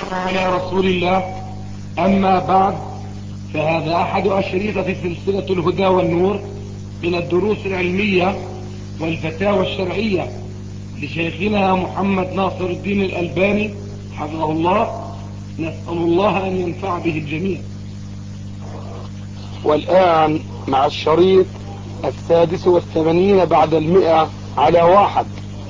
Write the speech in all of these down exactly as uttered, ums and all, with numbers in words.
على رسول الله. أما بعد، فهذا أحد أشرطة سلسلة الهدى والنور من الدروس العلمية والفتاوى الشرعية لشيخنا محمد ناصر الدين الألباني حفظه الله. نسأل الله أن ينفع به الجميع. والآن مع الشريط السادس والثمانين بعد المئة على واحد.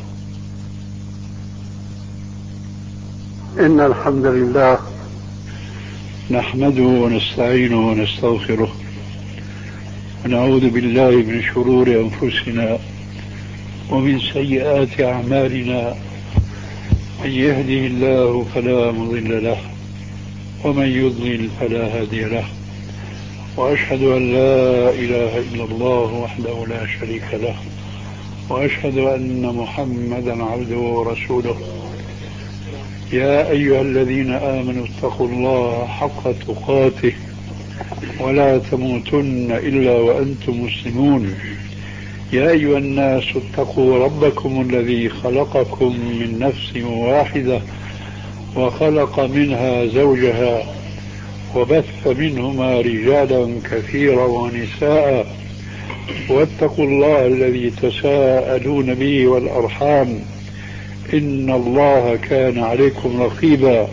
إن الحمد لله نحمده ونستعينه ونستغفره ونعوذ بالله من شرور أنفسنا ومن سيئات أعمالنا. من يهده الله فلا مضل له ومن يضلل فلا هادي له، وأشهد أن لا إله إلا الله وحده لا شريك له، وأشهد أن محمدا عبده ورسوله. يا أيها الذين آمنوا اتقوا الله حق تقاته ولا تموتن إلا وأنتم مسلمون. يا أيها الناس اتقوا ربكم الذي خلقكم من نفس واحدة وخلق منها زوجها وبث منهما رجالا كثيرا ونساء، واتقوا الله الذي تساءلون به والأرحام إن الله كان عليكم رقيبا.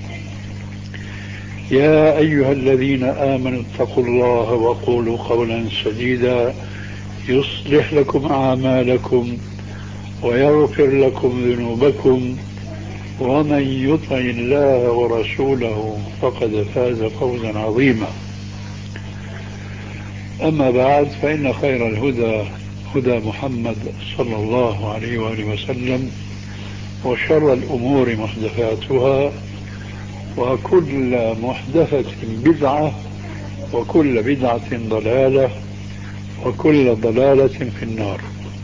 يا أيها الذين آمنوا اتقوا الله وقولوا قولا سديدا يصلح لكم أعمالكم ويغفر لكم ذنوبكم، ومن يطع الله ورسوله فقد فاز فوزا عظيما. أما بعد، فإن خير الهدى هدى محمد صلى الله عليه وآله وسلم، وشر الأمور محدثاتها، وكل محدثة بدعة، وكل بدعة ضلالة، وكل ضلالة في النار.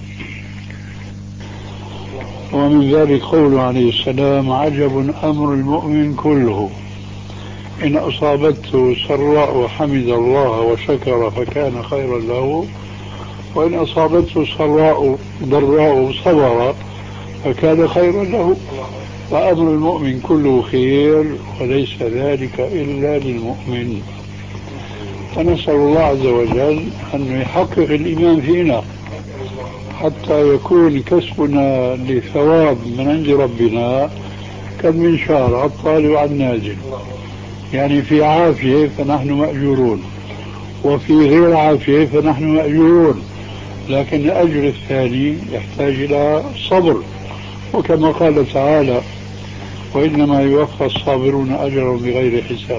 ومن ذلك قوله عليه السلام: عجب أمر المؤمن كله، إن أصابته سراء حمد الله وشكر فكان خيرا له، وإن أصابته سراء ضراء صبر فكان خيرا له. فأمر المؤمن كله خير، وليس ذلك إلا للمؤمن. فنسأل الله عز وجل أن يحقق الإيمان فينا حتى يكون كسبنا لثواب من عند ربنا كالمنشار الطالع على النازل، يعني في عافية فنحن مأجورون، وفي غير عافية فنحن مأجورون، لكن الأجر الثاني يحتاج إلى صبر. وكما قال تعالى: وإنما يوفى الصابرون أجرهم بغير حساب.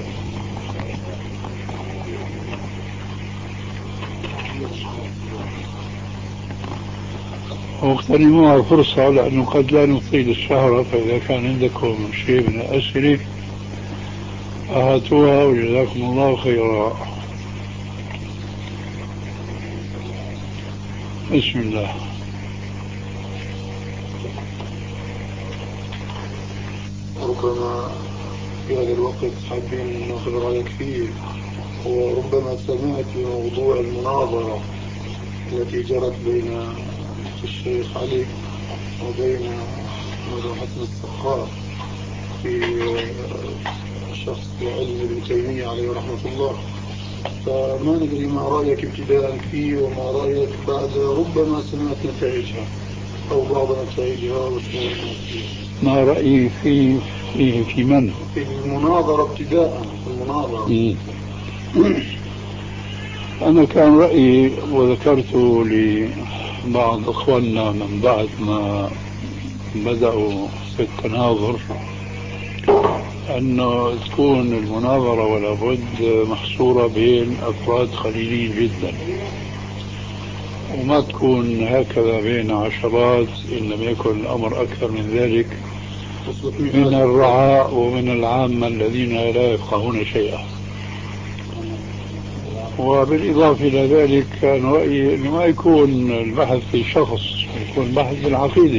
واغتنموها فرصة، لأنه قد لا نطيل الشهر، فإذا كان عندكم شيء من الأسئلة أهاتوها وجزاكم الله خيرا. بسم الله. ربما في هذا الوقت حابين ناخذ رأيك فيه، وربما سمعت بموضوع المناظرة التي جرت بين الشيخ علي وبين مدام حسن السقاف في شخص علم ابن تيمية عليه رحمة الله. فما ندري ما رأيك ابتداء فيه، وما رأيك بعد ربما سمعت نتائجها أو بعض نتائجها. ما رأيي فيه فيه في من؟ في المناظرة ابتداء، في المناظرة. أنا كان رأيي، وذكرت لبعض أخواننا من بعد ما بدأوا في التناظر، أنه تكون المناظرة ولا بد محصورة بين أفراد قليلين جدا، وما تكون هكذا بين عشرات إن لم يكن الأمر أكثر من ذلك من الرعاء ومن العامة الذين لا يفقهون شيئا. وبالإضافة إلى ذلك كان رأيي أنه ما يكون البحث في شخص، يكون بحث في العقيدة.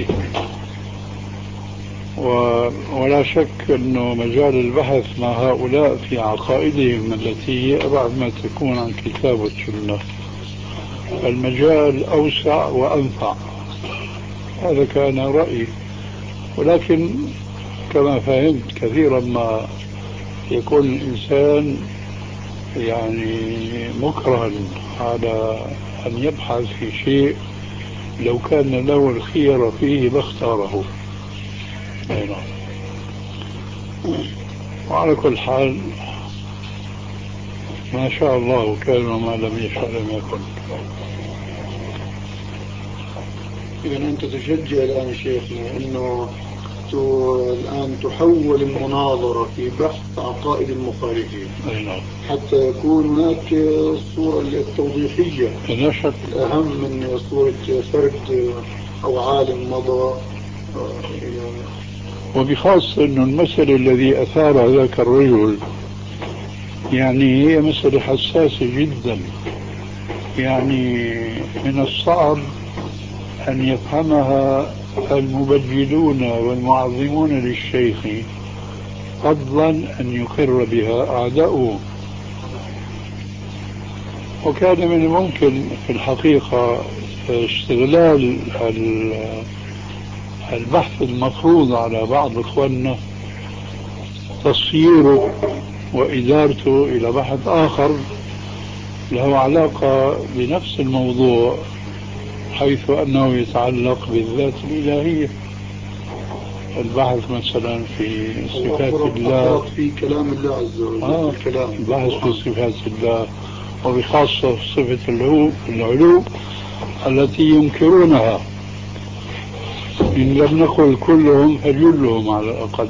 ولا شك أنه مجال البحث مع هؤلاء في عقائدهم التي هي أبعد ما تكون عن كتاب والسنة، المجال أوسع وأنفع. هذا كان رأيي، ولكن كما فهمت كثيرا ما يكون الإنسان يعني مكرها على أن يبحث في شيء لو كان له الخير فيه لاختاره. أي نعم. وعلى كل حال ما شاء الله كان وما لم يشاء لم يكن. إذا أنت تشجع الآن شيخنا أنه الآن تحول المناظرة في بحث عقائد المخالفين. أي نعم. حتى يكون هناك الصورة التوضيحية لا شك أهم من صورة فرد أو عالم مضى. وبخاصة أن المسألة الذي أثار ذاك الرجل يعني هي مسألة حساسة جدا، يعني من الصعب أن يفهمها المبجلون والمعظمون للشيخ، فضلا أن يقر بها أعداؤه. وكان من الممكن في الحقيقة استغلال البحث المفروض على بعض إخواننا تصييره وإدارته إلى بحث آخر له علاقة بنفس الموضوع، حيث أنه يتعلق بالذات الإلهية، البحث مثلا في صفات الله، في كلام الله عز وجل. آه الكلام البحث في صفات الله، وبخاصة صفة العلو التي ينكرونها، إن لم نقل كلهم فجلهم على الأقل.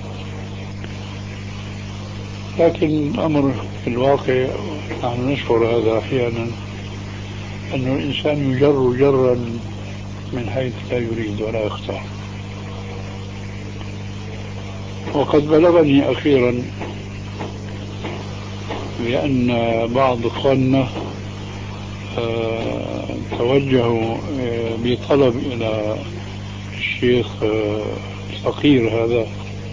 لكن الأمر في الواقع نحن نشعر هذا أحيانا، أن الإنسان يجر جرا من حيث لا يريد ولا يختار. وقد بلغني أخيرا بأن بعض إخواننا توجهوا بطلب إلى الشيخ الفقير هذا،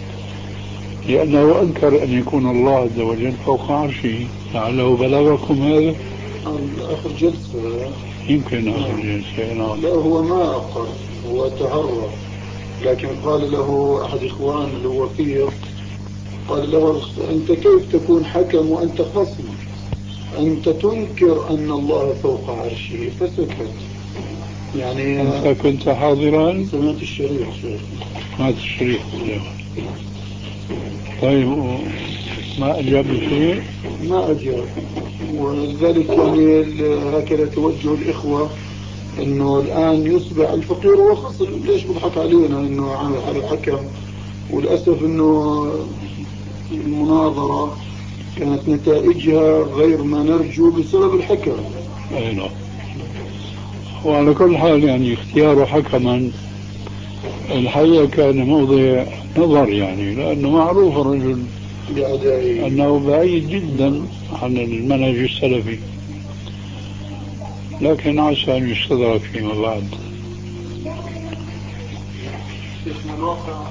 لأنه أنكر أن يكون الله عز وجل فوق عرشه. لعله بلغكم هذا؟ آخر جلسة يمكن آخر جلسة. نعم. لا هو ما أقر، هو تعرف، لكن قال له أحد إخوان اللي هو فيه، قال له أنت كيف تكون حكم وأنت خصم؟ أنت تنكر أن الله فوق عرشه. فسكت. يعني أنت كنت حاضرا؟ سمعت الشريط. سمعت الشريط. طيب ما أجاب شيء؟ ما أجاب. ولذلك يعني هكذا توجه الإخوة إنه الآن يصبح الفقير هو خصم. ليش بضحك علينا إنه عامل حاله حكم؟ وللأسف إنه المناظرة كانت نتائجها غير ما نرجو بسبب الحكم. أي نعم. وعلى كل حال يعني اختياره حكما الحقيقة كان موضع نظر، يعني لأنه معروف الرجل بأدائه أنه بعيد جدا عن المنهج السلفي، لكن عسى أن يستدرك فيما بعد. شيخنا الواقع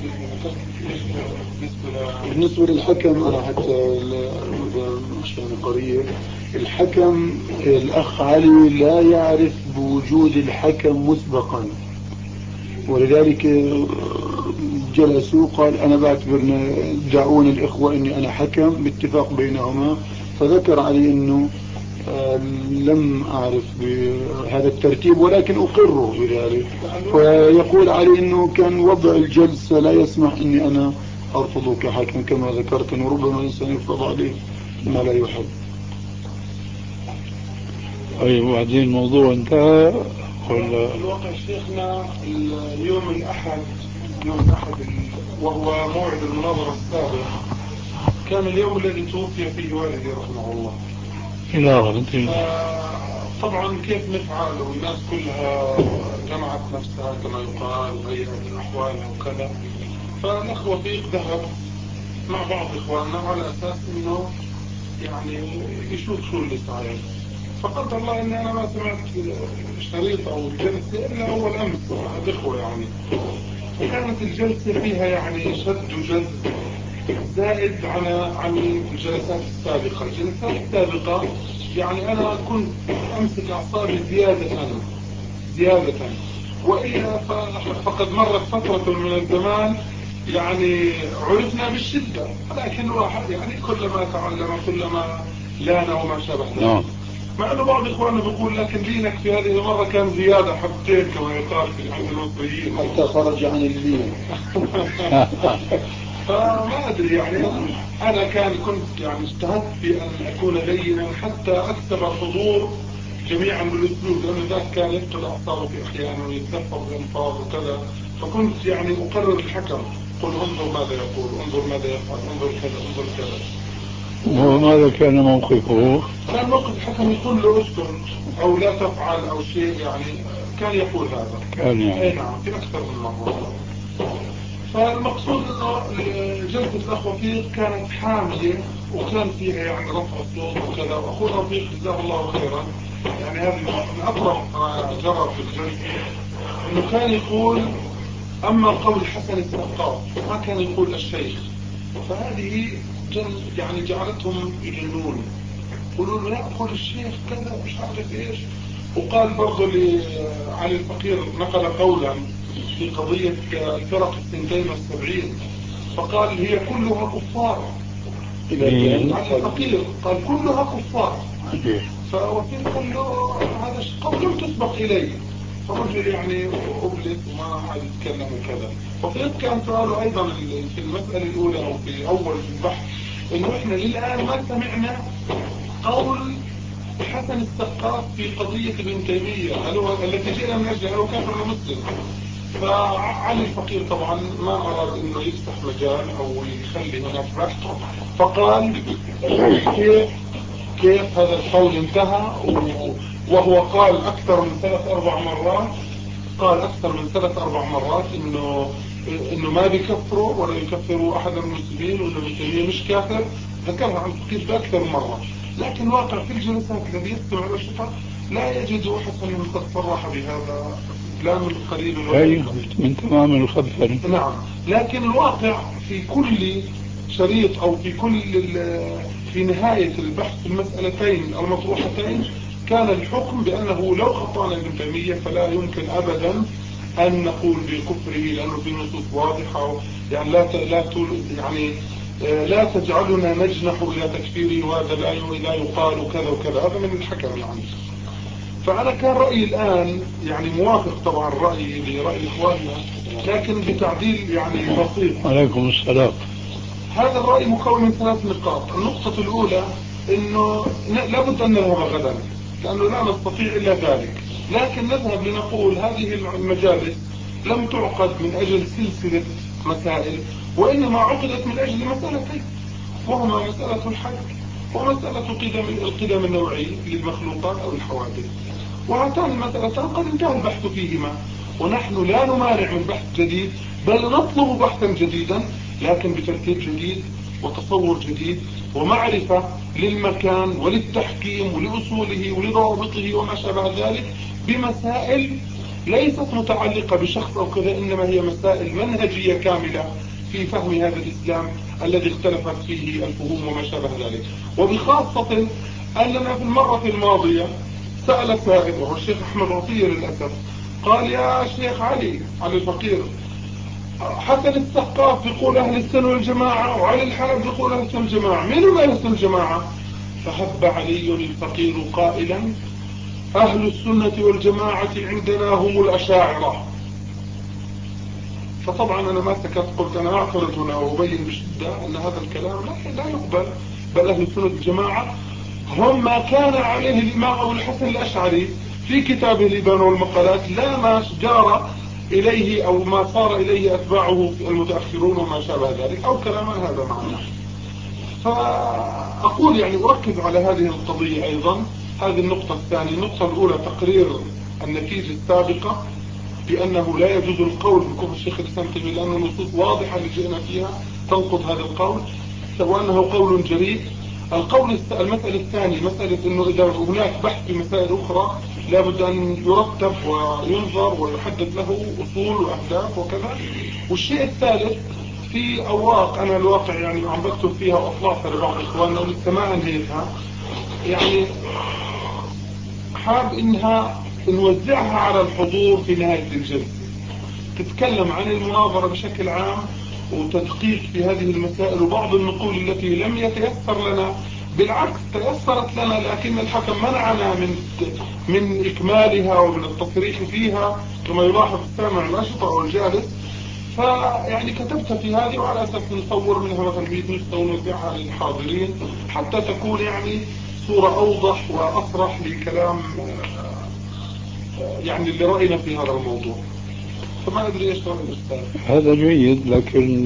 بالنسبة للحكم، أنا حتى عشان قريب الحكم، الأخ علي لا يعرف بوجود الحكم مسبقا، ولذلك جلسوا قال أنا بعتبرنا دعوني الإخوة إني أنا حكم باتفاق بينهما. فذكر علي إنه لم أعرف بهذا الترتيب ولكن أقره بذلك. فيقول علي إنه كان وضع الجلسة لا يسمح إني أنا أرفضه كحكم كما ذكرت، إنه ربما الإنسان يفرض عليه ما لا يحب. طيب وبعدين الموضوع انتهى ولا؟ الواقع شيخنا اليوم الأحد يوم الأحد وهو موعد المناظرة السابق كان اليوم الذي توفي فيه والدي رحمه الله. طبعا كيف نفعل والناس كلها جمعت نفسها كما يقال وهيئت أحوالها وكذا، فالأخ وفيق ذهب مع بعض إخواننا على أساس إنه يعني يشوف شو اللي صاير. فقدر الله إني أنا ما سمعت الشريط أو الجلسة إلا أول أمس مع الإخوة يعني. فكانت الجلسة فيها يعني شد وجذب زائد عن عن الجلسات السابقة. الجلسات السابقة يعني أنا كنت أمسك أعصابي زيادة زيادة وإلا فقد مرت فترة من الزمان يعني عرفنا بالشدة، لكن الواحد يعني كلما تعلم كلما لان وما شابه ذلك. مع انه بعض اخواننا بيقول لكن دينك في هذه المرة كان زيادة حبتين كما يقال في عند المصريين حتى خرج عن الدين. فما ادري يعني انا كان كنت يعني اجتهدت في ان اكون لينا حتى اكثر الحضور جميعا بالاسلوب، لانه ذاك كان يفقد اعصابه في احيانا ويتلفظ بالالفاظ وكذا، فكنت يعني اقرر الحكم، قل انظر ماذا يقول، انظر ماذا يفعل، انظر كذا انظر كذا. وماذا كان موقفه؟ كان موقف الحكم يقول له اسكت او لا تفعل او شيء، يعني كان يقول هذا. كان يعني اي نعم في اكثر من مرة. فالمقصود انه جلسة الاخ رفيق كانت حامية وكان فيها يعني رفع الصوت وكذا، واخونا رفيق جزاه الله خيرا يعني هذا من اطرف ما جرى في الجلسة، انه كان يقول اما قول حسن السقاف ما كان يقول الشيخ، فهذه يعني جعلتهم يجنون، يقولوا له لا قول الشيخ كذا مش عارف ايش. وقال برضه لعلي الفقير نقل قولا في قضية الفرق الثنتين والسبعين، فقال هي كلها كفار. علي الفقير قال كلها كفار، فوفير قال له هذا قول تسبق اليه، فرجل يعني أبلس وما عاد يتكلم وكذا. وفير كان سؤاله ايضا في المسألة الاولى او في اول البحث انه احنا للان ما سمعنا قول حسن السقاف في قضية ابن تيمية التي جئنا من اجلها، هو كافر مسلم. فعلي الفقير طبعا ما اراد انه يفتح مجال او يخلي هناك بحث، فقال كيف كيف هذا القول انتهى، وهو قال اكثر من ثلاث اربع مرات، قال اكثر من ثلاث اربع مرات انه انه ما بيكفروا ولا يكفروا احد من المسلمين، وانه ابن تيمية مش كافر، ذكرها عن الفقير باكثر مرة. لكن الواقع في الجلسات الذي يستمع الى الشيخ لا يجد احد من قد صرح بهذا، لا من قريب ولا من تمام الخبر. نعم، لكن الواقع في كل شريط او في كل في نهاية البحث في المسألتين المطروحتين كان الحكم بانه لو خطأنا ابن تيمية فلا يمكن ابدا ان نقول بكفره، لانه في نصوص واضحة يعني لا لا يعني لا تجعلنا نجنح الى تكفيره، وهذا لا لا يقال كذا وكذا، هذا من الحكم يعني. فانا كان رأيي الان يعني موافق طبعا رأيي لرأي اخواننا، لكن بتعديل يعني بسيط. عليكم السلام. هذا الرأي مكون من ثلاث نقاط. النقطة الاولى انه لابد ان نذهب غدا، لانه لا نستطيع الا ذلك، لكن نذهب لنقول هذه المجالس لم تعقد من اجل سلسلة مسائل، وانما عقدت من اجل مسألتين، وهما مسألة الحج ومسألة قدم القدم النوعي للمخلوقات او الحوادث، وهاتان المسألتان قد انتهى البحث فيهما، ونحن لا نمانع من بحث جديد، بل نطلب بحثا جديدا لكن بترتيب جديد وتصور جديد ومعرفة للمكان وللتحكيم ولأصوله ولضوابطه وما شابه ذلك، بمسائل ليست متعلقة بشخص او كذا، انما هي مسائل منهجية كاملة في فهم هذا الاسلام الذي اختلفت فيه الفهوم وما شابه ذلك. وبخاصة اننا في المرة الماضية سأل سائل وهو الشيخ احمد عطية للأسف، قال يا شيخ علي علي الفقير حسن السقاف بيقول اهل السنة والجماعة، وعلي الحلب بيقول اهل السنة والجماعة، مين هم اهل السنة والجماعة؟ فهب علي الفقير قائلا اهل السنة والجماعة عندنا هم الاشاعرة. فطبعا انا ما سكت، قلت انا اعترض هنا وابين بشدة ان هذا الكلام لا, لا يقبل، بل اهل السنة والجماعة هم ما كان عليه الامام ابو الحسن الاشعري في كتابه الإبان والمقالات، لا ما جار اليه او ما صار اليه اتباعه المتأخرون وما شابه ذلك، او كلاما هذا معناه. فاقول يعني اركز على هذه القضية ايضا. هذه النقطة الثانية. النقطة الاولى تقرير النتيجة السابقة بانه لا يجوز القول بكفر الشيخ الاسلام تيمية، لانه النصوص واضحة اللي جئنا فيها تنقض هذا القول، وانه قول جريء. القول المسألة الثانية مسألة انه اذا هناك بحث في مسائل اخرى لابد ان يرتب وينظر ويحدد له اصول واهداف وكذا. والشيء الثالث في اوراق انا الواقع يعني عم بكتب فيها واطلعها لبعض اخواننا ولسه ما انهيتها، يعني حاب انها نوزعها على الحضور في نهاية الجلسة، تتكلم عن المناظرة بشكل عام وتدقيق في هذه المسائل، وبعض النقول التي لم يتيسر لنا بالعكس تيسرت لنا، لكن الحكم منعنا من من إكمالها ومن التصريح فيها كما يلاحظ السامع الأشطر والجالس. فيعني كتبت في هذه وعلى أساس نصور منها مثلا مئة نسخة ونوزعها للحاضرين حتى تكون يعني صورة أوضح وأصرح لكلام يعني اللي رأينا في هذا الموضوع. فما أدري إيش رأي الأستاذ. هذا جيد، لكن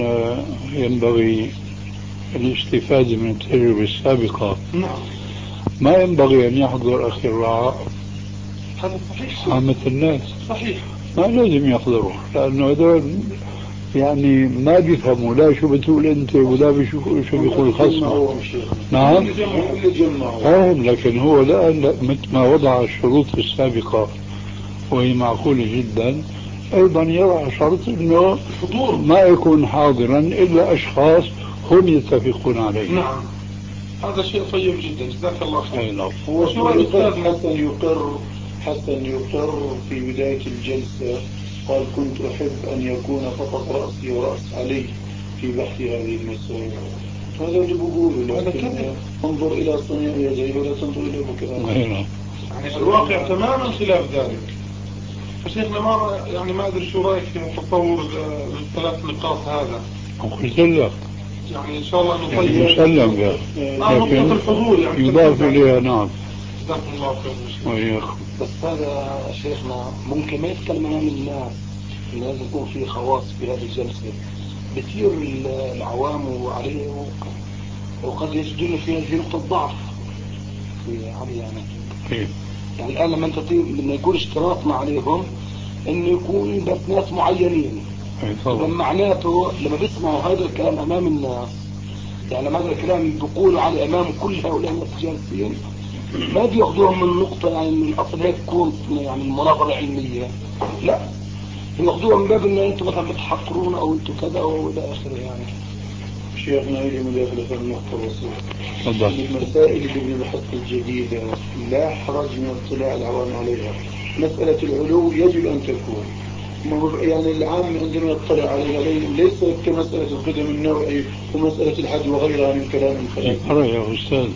ينبغي الاستفادة من التجربة السابقة. نعم. ما ينبغي أن يحضر أخي الرعاء هذا صحيح. عامة الناس. صحيح. ما لازم يحضروا، لأنه هذول يعني ما بيفهموا لا شو بتقول أنت ولا بشو شو بيقول خصمه. نعم. فاهم، لكن هو لا مثل ما وضع الشروط السابقة وهي معقولة جدا، أيضا يضع شرط أنه حضور ما يكون حاضرا إلا أشخاص هم يتفقون عليه. نعم. هذا شيء طيب جدا، جزاك الله خير. هو شو الأستاذ حسن يقر حسن يقر في بداية الجلسة قال كنت أحب أن يكون فقط رأسي ورأس علي في بحث هذه المسائل. هذا اللي بقوله، لكن انظر إلى صنيع يديه ولا تنظر إلى بكرة. يعني الواقع تماما خلاف ذلك. فشيخنا ما يعني ما أدري شو رأيك في تصور الثلاث نقاط هذا. قلت لك يعني إن شاء الله نطيب يعني مسلم آه نقطة الحضور يعني يضاف إليها. نعم. جزاكم الله خير. وإياكم. بس هذا شيخنا ممكن ما يتكلم عن الناس، لازم يكون في خواص في هذه الجلسة بتصير العوام عليه، وقد يجدون فيها في نقطة ضعف في عليه يعني. إيه. يعني الآن لما أنت لما يكون اشتراطنا عليهم إنه يكون بس ناس معينين، إذا معناته لما بيسمعوا هذا الكلام أمام الناس، يعني هذا الكلام بيقولوا على أمام كل هؤلاء الناس جالسين، ما بياخذوهم من نقطة يعني من الأصل هيك تكون يعني المناظرة علمية، لا بياخذوها من باب إن أنتم مثلا بتحقرون أو أنتم كذا أو إلى آخره. يعني شيخنا يجي مداخلة في النقطة بسيطة. المسائل اللي بنبحث الجديدة لا حرج من اطلاع العوام عليها. مسألة العلو يجب أن تكون يعني العام عندما يطلع عليها ليس كمسألة القدم النوعي ومسألة الحج وغيرها من كلام الفلاسفة. يا أستاذ،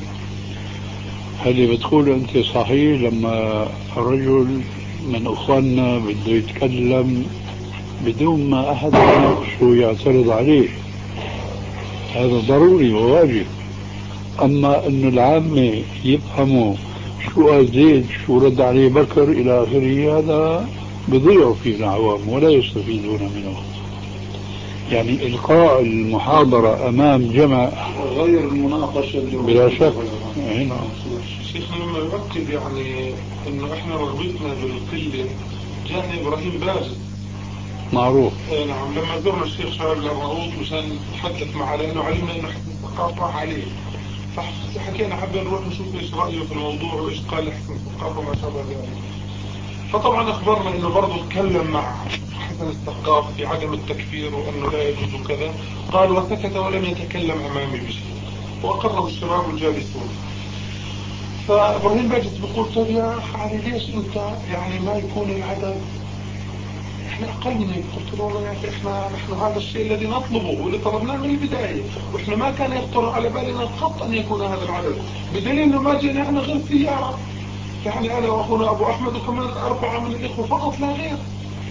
هل بتقول أنت صحيح لما رجل من أخواننا بده يتكلم بدون ما أحد يناقشه يعترض عليه، هذا ضروري وواجب. أما أن العامة يفهموا شو قال زيد شو رد عليه بكر إلى آخره، هذا بضيعوا فيه العوام ولا يستفيدون منه. يعني إلقاء المحاضرة أمام جمع غير المناقشة بلا شك. شيخنا لما يؤكد يعني إنه إحنا رغبتنا بالقلة جاءنا إبراهيم باجد معروف. نعم. لما زرنا الشيخ شعب الرؤوس مشان نتحدث معه لأنه علمنا إنه حسن الثقافة عليه، فحكينا حابين نروح نشوف إيش رأيه في الموضوع وإيش قال حسن الثقافة ما شابه ذلك. فطبعا أخبرنا إنه برضه تكلم مع حسن الثقافة في عدم التكفير وأنه لا يجوز كذا، قال وسكت ولم يتكلم أمامي بشيء، وأقره الشباب الجالسون. فإبراهيم باجت بيقول طيب يا أخي ليش أنت يعني ما يكون العدد احنا اقل من هيك؟ قلت له والله يا اخي احنا نحن هذا الشيء الذي نطلبه واللي طلبناه من البدايه، واحنا ما كان يخطر على بالنا قط ان يكون هذا العدد، بدليل انه ما جينا احنا غير سياره، يعني انا واخونا ابو احمد وكمان اربعه من الاخوه فقط لا غير.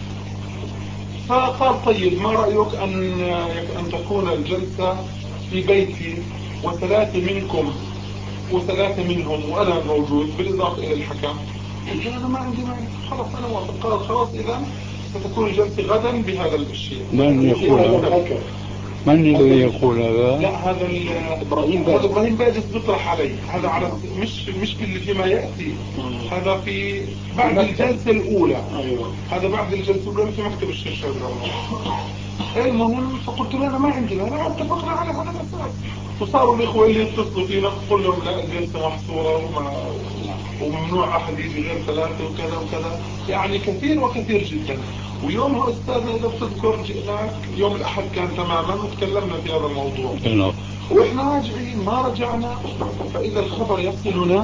فقال طيب ما رايك ان ان تكون الجلسه في بيتي وثلاثه منكم وثلاثه منهم وانا موجود بالاضافه الى الحكم؟ قلت له انا ما عندي مانع، خلاص انا موافق. قال خلاص اذا ستكون الجلسة غدا بهذا الشيء. من يقول هذا؟ من الذي يقول هذا؟ لا هذا إبراهيم باجس. هذا إبراهيم باجس بيطرح علي هذا على مش مش اللي فيما يأتي، هذا في بعد الجلسة الأولى. أيوة. هذا بعد الجلسة الأولى في مكتب الشيخ شعب الرؤوس. المهم فقلت له أنا ما عندي، أنا اتفقنا على هذا الأساس. وصاروا الإخوة اللي يتصلوا فينا قل لهم لا الجلسة محصورة وما وممنوع أحد يجي غير ثلاثة وكذا وكذا، يعني كثير وكثير جدا. ويومها أستاذنا إذا بتذكر جئناك يوم الأحد كان تماما وتكلمنا في هذا الموضوع وإحنا راجعين ما رجعنا، فإذا الخبر يصلنا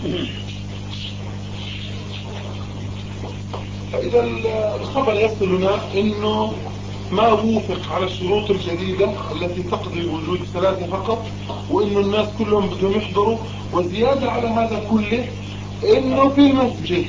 فإذا الخبر يصلنا إنه ما وافق على الشروط الجديدة التي تقضي وجود ثلاثة فقط، وإنه الناس كلهم بدهم يحضروا، وزيادة على هذا كله إنه في المسجد.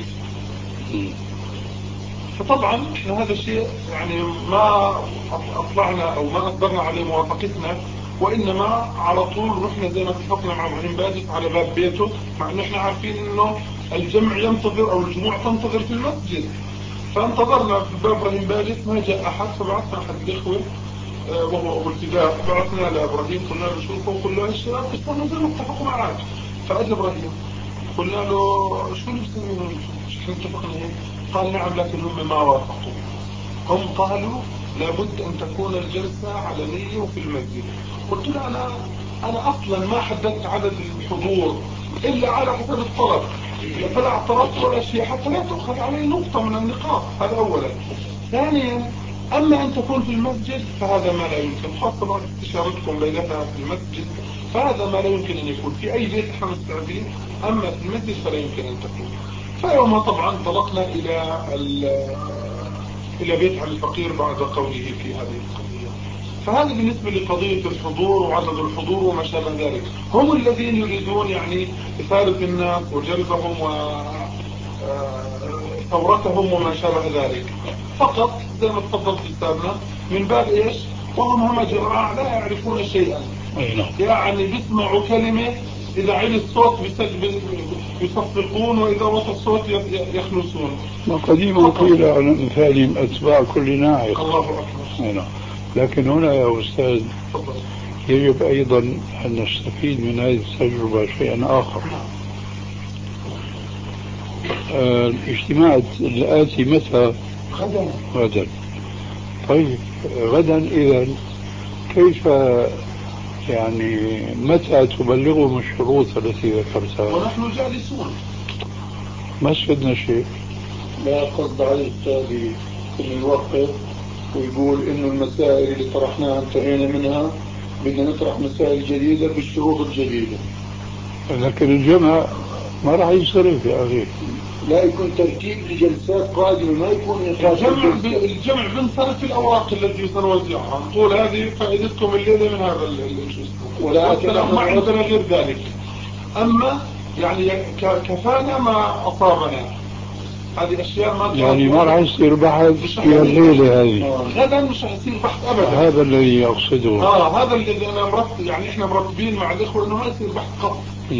فطبعا احنا هذا الشيء يعني ما اطلعنا او ما اصدرنا عليه موافقتنا، وانما على طول رحنا زي ما اتفقنا مع ابراهيم بادس على باب بيته، مع انه احنا عارفين انه الجمع ينتظر او الجموع تنتظر في المسجد. فانتظرنا في باب ابراهيم بادس ما جاء احد، فبعثنا احد الاخوه وهو ابو الفداء، بعثنا لابراهيم قلنا له شوفوا وقلنا له الشباب تستنوا زي ما اتفقوا معك. فاجى ابراهيم قلنا له شو اللي بتسوون؟ احنا اتفقنا هيك؟ قال نعم، لكن هم ما وافقوا. هم قالوا لابد ان تكون الجلسة علنية وفي المسجد. قلت له انا انا اصلا ما حددت عدد الحضور الا على حسب الطلب، فلا اعترضت ولا شيء حتى لا تؤخذ علي نقطة من النقاط. هذا اولا. ثانيا، اما ان تكون في المسجد فهذا ما لا يمكن، خاصة بعد استشارتكم ليلتها في المسجد، فهذا ما لا يمكن ان يكون في اي بيت احنا مستعدين، اما في المسجد فلا يمكن ان تكون. فيوم طبعا انطلقنا الى الى بيت علي الفقير بعد قوله في هذه القضية. فهذا بالنسبة لقضية الحضور وعدد الحضور وما شابه ذلك. هم الذين يريدون يعني إثارة الناس وجلبهم وثورتهم وما شابه ذلك، فقط زي ما تفضلت أستاذنا من باب إيش؟ وهم هم جراء لا يعرفون شيئا، يعني بيسمعوا كلمة إذا عيل الصوت يصفقون وإذا وصل الصوت يخلصون. وقديما قيل عن أمثالهم أتباع كل ناعق. الله أكبر. لكن هنا يا أستاذ يجب أيضا أن نستفيد من هذه التجربة شيئا آخر. آه الاجتماع الآتي متى؟ غدا. غدا. طيب غدا إذا كيف يعني متى تبلغهم الشروط التي ذكرتها؟ ونحن جالسون. ما سفدنا شيء. لا قصد عليه التالي انه يوقف ويقول انه المسائل اللي طرحناها انتهينا منها، بدنا نطرح مسائل جديدة بالشروط الجديدة. لكن الجمع ما راح يصرف يا أخي. لا يكون ترتيب لجلسات قادمة، ما يكون الجمع الجمع بنصرف في الأوراق التي سنوزعها، نقول هذه فائدتكم الليلة من هذا الجزء، ولا ما عندنا غير ذلك. أما يعني كفانا ما أصابنا، هذه أشياء ما يعني ما راح يصير بحث في الليلة هذه. غدا مش هيصير بحث أبدا. هذا الذي أقصده. آه هذا الذي أنا مرتب، يعني إحنا مرتبين مع الإخوة إنه ما يصير بحث قط.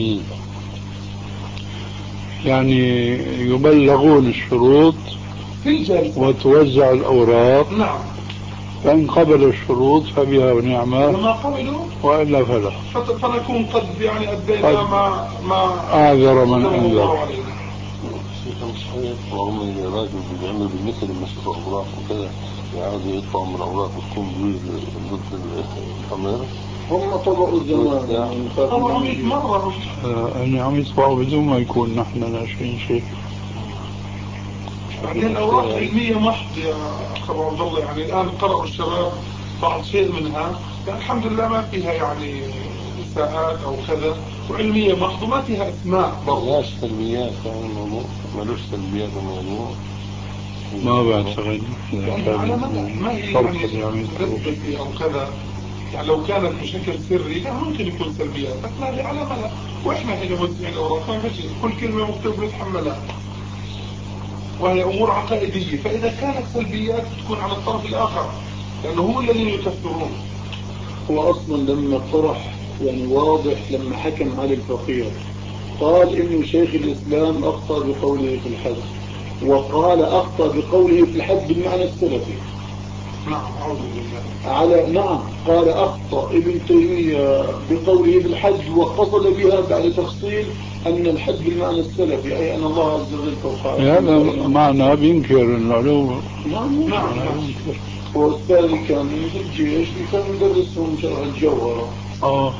يعني يبلغون الشروط في الجلسة وتوزع الأوراق. نعم. فإن قبلوا الشروط فبها ونعمة، وما قبلوا وإلا فلا. فنكون قد يعني أدينا ما ما أعذر من أنذر. صحيح. رغم ان الراجل بيعمل بالمثل لما يشوف الاوراق وكذا يعاود يطبع من الاوراق وتكون بيجوز ضد الامر. هم طبعوا الزمان طبعوا مئة مرة. أني عم يطبعوا بدون ما يكون نحن ناشرين شيء. بعدين الأوراق علمية محض يا أخ أبو عبد الله، يعني الآن قرأوا الشباب بعض شيء منها، يعني الحمد لله ما فيها يعني إساءات أو كذا، وعلمية محض وما فيها أسماء. ملهاش سلبيات يعني الموضوع، ملوش سلبيات الموضوع. ما بعتقد يعني على مدى ما هي يعني تثبت أو كذا، يعني لو كانت بشكل سري لا ممكن يكون سلبيات، بس ما هي على مدى. وإحنا هنا موزعين الأوراق ما فيش كل كلمة مكتوب نتحملها، وهي أمور عقائدية. فإذا كانت سلبيات تكون على الطرف الآخر، لأنه هم الذين يكفرون. هو أصلا لما طرح يعني واضح، لما حكم على الفقير قال إنه شيخ الإسلام أخطأ بقوله في الحد، وقال أخطأ بقوله في الحد بالمعنى السلفي. نعم أعوذ بالله. على نعم قال أخطأ ابن تيمية بقوله في الحد، وقصد بها بعد تفصيل أن الحد بالمعنى السلفي، أي أن الله عز وجل فوق. هذا معنى بينكر العلوم. نعم نعم. والثاني كان في الجيش كان يدرسهم شرح الجوهرة. اه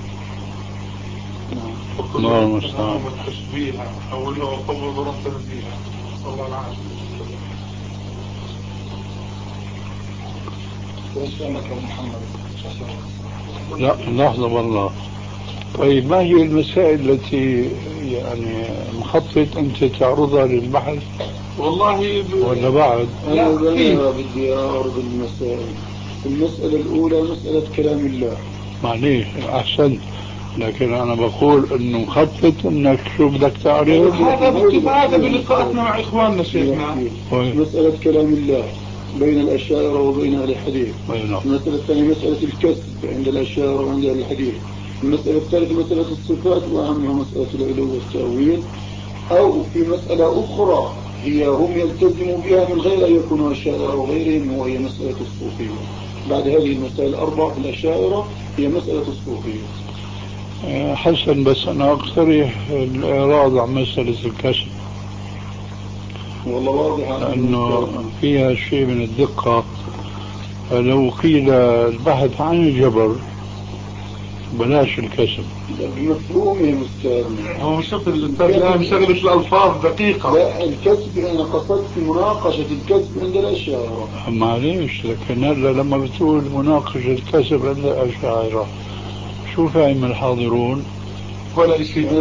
الله المستعان. والتشبيه أو اللي هو طول ضرب تنزيها صلى الله عليه وسلم. وإسلامك يا محمد. لا لحظة والله. طيب ما هي المسائل التي يعني مخطط أنت تعرضها للبحث؟ والله ب... ولا بعد؟ أنا بدي أعرض المسائل. المسألة الأولى مسألة كلام الله. معليش أحسنت، لكن أنا بقول إنه مخطط إنك شو بدك تعرض. هذا هذا بلقاءاتنا مع إخواننا شيخنا. مسألة كلام الله بين الأشاعرة وبين أهل الحديث. المسألة الثانية مسألة الكسب عند الأشاعرة وعند أهل الحديث. المسألة الثالثة مسألة الصفات وأهمها مسألة العلو والتأويل. أو في مسألة أخرى هي هم يلتزموا بها من غير أن يكونوا أشاعرة وغيرهم، وهي مسألة الصوفية. بعد هذه المسائل الأربع في الأشاعرة هي مسألة الصوفية. حسن، بس أنا أقترح الإعراض عن مسألة الكسب، والله واضح لأنه فيها شيء من الدقة. لو قيل البحث عن الجبر بلاش الكسب. بمفهوم يا مستاذ. هو شوف الآن شغلة الألفاظ دقيقة. لا الكسب أنا قصدت مناقشة الكسب عند الأشاعرة. معليش، لكن هلا لما بتقول مناقشة الكسب عند الأشاعرة شو فاهم الحاضرون؟ ولا شيء.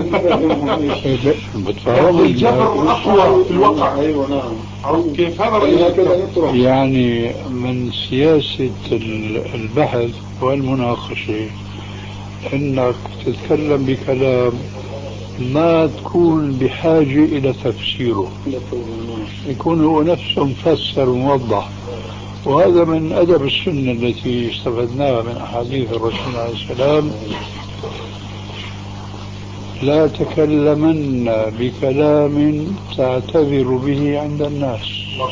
بتفهم الجبر أقوى في الواقع. أيوة نعم. كيف هذا؟ يعني من سياسة البحث والمناقشة انك تتكلم بكلام ما تكون بحاجة الى تفسيره، يكون هو نفسه مفسر وموضح. وهذا من ادب السنة التي استفدناها من احاديث الرسول عليه السلام: لا تكلمن بكلام تعتذر به عند الناس.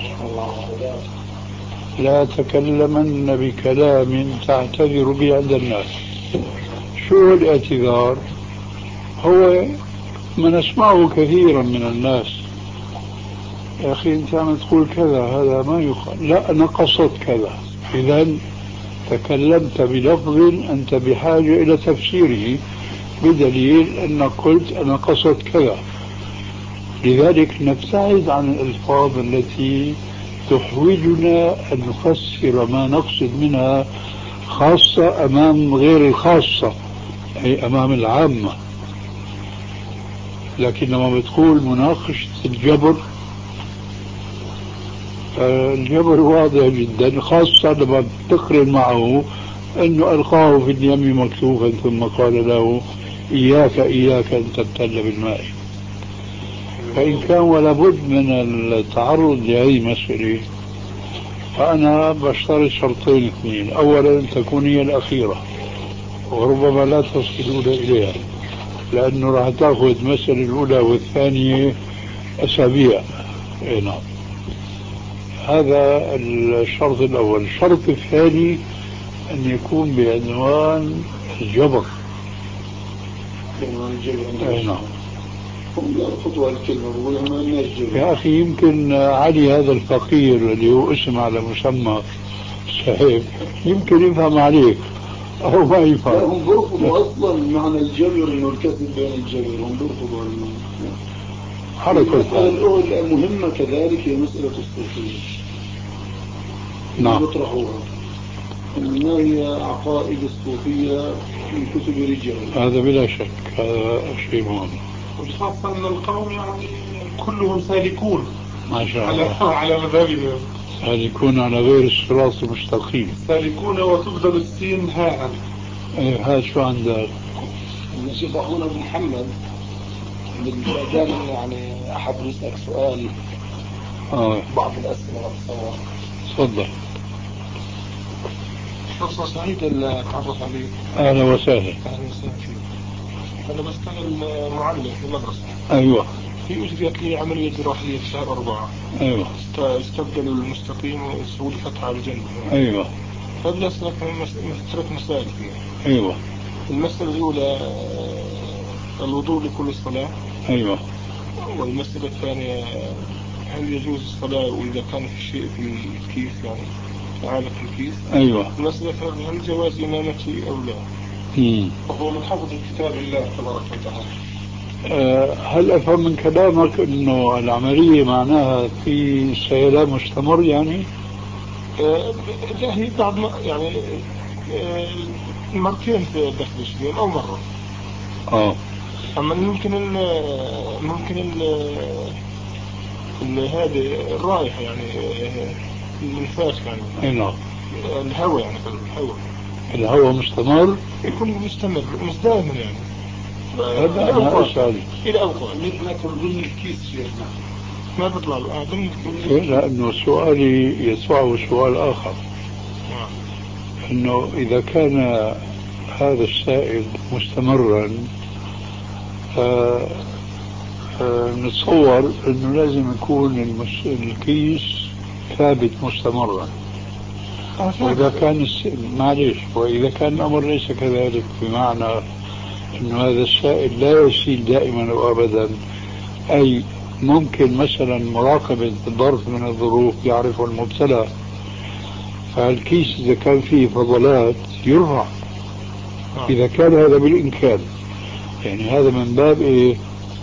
لا تكلمن بكلام تعتذر به عند الناس. شو الاعتذار؟ هو ما نسمعه كثيرا من الناس: يا أخي أنت عم تقول كذا، هذا ما يقال، لا أنا قصدت كذا. إذا تكلمت بلفظ أنت بحاجة إلى تفسيره، بدليل أنك قلت أنا قصدت كذا. لذلك نبتعد عن الألفاظ التي تحوجنا أن نفسر ما نقصد منها، خاصة أمام غير الخاصة، أي أمام العامة. لكن لما بتقول مناقشة الجبر، الجبر واضح جدا، خاصة لما بتقرن معه أنه ألقاه في اليم مكتوفا ثم قال له إياك إياك أن تبتل بالماء. فإن كان ولا بد من التعرض لهذه المسألة، فأنا بشترط شرطين اثنين: أولا أن تكون هي الأخيرة، وربما لا تصلون إليها، لأنه راح تأخذ المسألة الأولى والثانية أسابيع. إيه نعم، هذا الشرط الأول. الشرط الثاني أن يكون بعنوان الجبر. عنوان الجبر. إيه نعم. خطوة الكلمة بقولها ما الناس جبر. يا أخي يمكن علي هذا الفقير اللي هو اسم على مسمى صحيح يمكن يفهم عليك أو ما يفهم. لا هم برفضوا أصلا معنى الجبر إنه الكسب بين الجبر، هم برفضوا حركة. المسألة المهمة كذلك هي مسألة الصوفية. نعم. يطرحوها ما هي عقائد الصوفية في كتب الرجال. هذا بلا شك، هذا شيء مهم. وخاصة أن القوم يعني كلهم سالكون ما شاء على الله، على مذهبهم، سالكون على غير الصراط المستقيم. سالكون وتبدل السين هاء. ايه هذا شو عندك؟ نشوف أخونا أبو محمد دائما يعني أحب يسألك سؤال. آه. بعض الأسئلة والتصور. تفضل. فرصة سعيدة اللي تعرف عليه. أهلا وسهلا. أهلا وسهلا فيك. أنا بشتغل معلم في المدرسة. أيوة. في أجريت لي عملية جراحية في شهر أربعة. أيوة. استبدلوا المستقيم وسووا لي فتحة على الجنب. أيوة. فبدي أسألك ثلاث مسائل فيها. أيوة. المسألة الأولى الوضوء لكل صلاة. أيوة. والمسألة الثانية هل يجوز الصلاة وإذا كان في شيء في الكيس يعني عالق في الكيس. أيوة. المسألة الثانية هل جواز إمامتي أو لا. مم. وهو من حفظ كتاب الله تبارك وتعالى. أه هل أفهم من كلامك أنه العملية معناها في سيلان مستمر يعني؟ أه لا هي بعد ما يعني أه مرتين في داخل الشهر أو مرة. اه اما ممكن ال ممكن ال هذه الرائحة يعني النفاس يعني هنا الهواء يعني الهواء الهواء مستمر يكون مستمر مش دائما يعني هذا أنا أسأل إلى أوقات لكن ضمن الكيس شيخنا ما بيطلع ضمن لأنه سؤالي يتبعه سؤال آخر أنه إذا كان هذا السائل مستمرا نتصور أنه لازم يكون المس... الكيس ثابت مستمرا. وإذا كان الس... معلش وإذا كان الأمر ليس كذلك بمعنى أنه هذا السائل لا يسيل دائما وأبدا، أي ممكن مثلا مراقبة ظرف من الظروف يعرف المبتلى، فالكيس إذا كان فيه فضلات يرفع إذا كان هذا بالإمكان. يعني هذا من باب إيه؟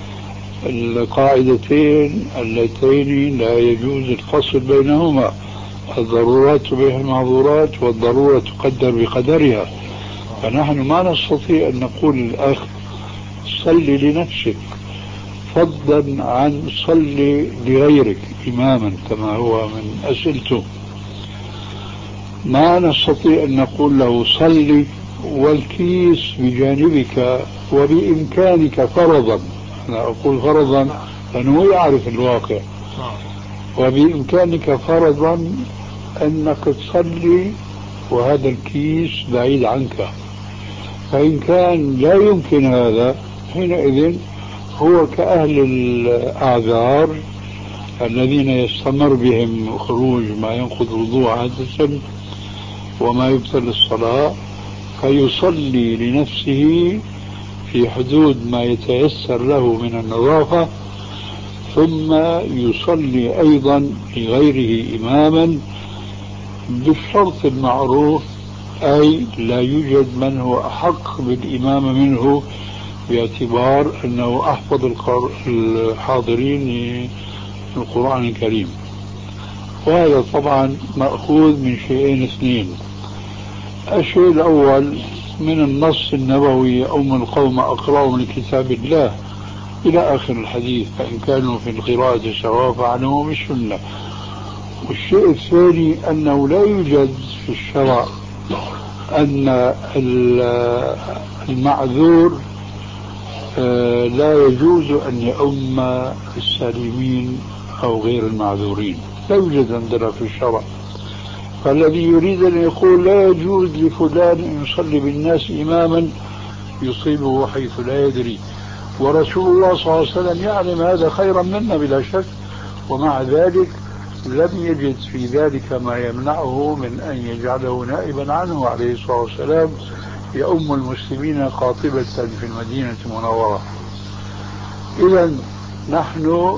القاعدتين اللتين لا يجوز الفصل بينهما، الضرورات تبيح المعذورات والضرورة تقدر بقدرها. فنحن ما نستطيع أن نقول للأخ صلي لنفسك فضلا عن صلي لغيرك إماما كما هو من أسئلته. ما نستطيع أن نقول له صلي والكيس بجانبك وبإمكانك فرضا، أنا أقول فرضا لأنه يعرف الواقع، وبإمكانك فرضا أنك تصلي وهذا الكيس بعيد عنك. فإن كان لا يمكن هذا حينئذ هو كأهل الأعذار الذين يستمر بهم خروج ما ينقض الوضوء عادة وما يبطل الصلاة، فيصلي لنفسه في حدود ما يتيسر له من النظافة، ثم يصلي أيضا لغيره إماما بالشرط المعروف، أي لا يوجد من هو أحق بالإمامة منه باعتبار أنه أحفظ الحاضرين القرآن الكريم. وهذا طبعا مأخوذ من شيئين اثنين: الشيء الأول من النص النبوي أم القوم أقرأهم لكتاب الله إلى آخر الحديث، فإن كانوا في القراءة سواء فعلموا السنة. والشيء الثاني أنه لا يوجد في الشرع أن المعذور لا يجوز أن يؤم السالمين أو غير المعذورين، لا يوجد عندنا في الشرع. فالذي يريد أن يقول لا يجوز لفلان أن يصلي بالناس إماما يصيبه حيث لا يدري، ورسول الله صلى الله عليه وسلم يعلم هذا خيرا منا بلا شك، ومع ذلك لم يجد في ذلك ما يمنعه من أن يجعله نائبا عنه عليه الصلاة والسلام يؤم المسلمين قاطبة في المدينة المنورة. إذا نحن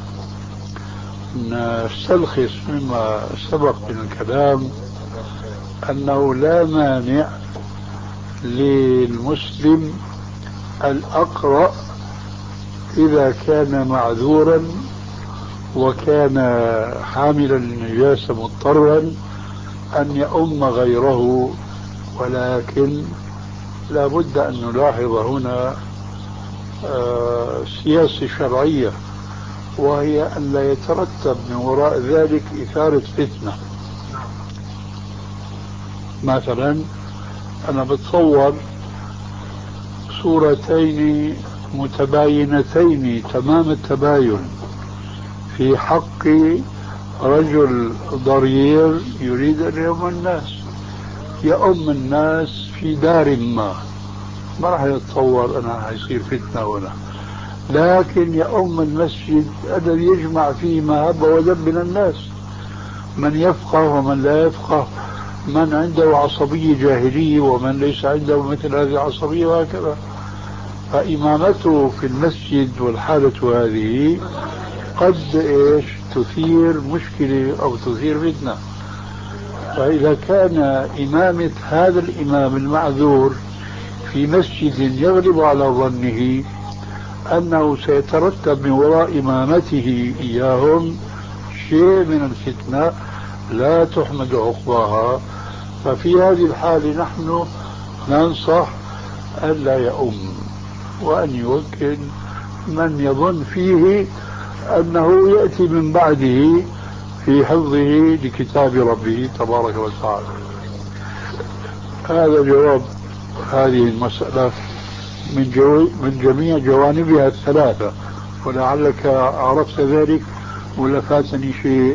نستلخص مما سبق من الكلام أنه لا مانع للمسلم الأقرأ إذا كان معذورا وكان حاملا للنجاسة مضطرا أن يؤم غيره، ولكن لا بد أن نلاحظ هنا سياسة شرعية، وهي أن لا يترتب من وراء ذلك إثارة فتنة. مثلا أنا بتصور صورتين متباينتين تمام التباين في حق رجل ضرير يريد أن يؤم الناس، يؤم الناس في دار ما، ما راح يتصور أنا هيصير فتنة ولا، لكن يؤم المسجد الذي يجمع فيه ما هب ودب من الناس، من يفقه ومن لا يفقه، من عنده عصبية جاهلية ومن ليس عنده مثل هذه العصبية، وهكذا. فإمامته في المسجد والحالة هذه قد إيش تثير مشكلة أو تثير فتنة. فإذا كان إمامة هذا الإمام المعذور في مسجد يغلب على ظنه أنه سيترتب من وراء إمامته إياهم شيء من الفتنة لا تحمد عقباها، ففي هذه الحالة نحن ننصح ألا يؤم. وأن يوكل من يظن فيه أنه يأتي من بعده في حفظه لكتاب ربه تبارك وتعالى. هذا جواب هذه المسألة من, جو من جميع جوانبها الثلاثة، ولعلك عرفت ذلك ولا فاتني شيء؟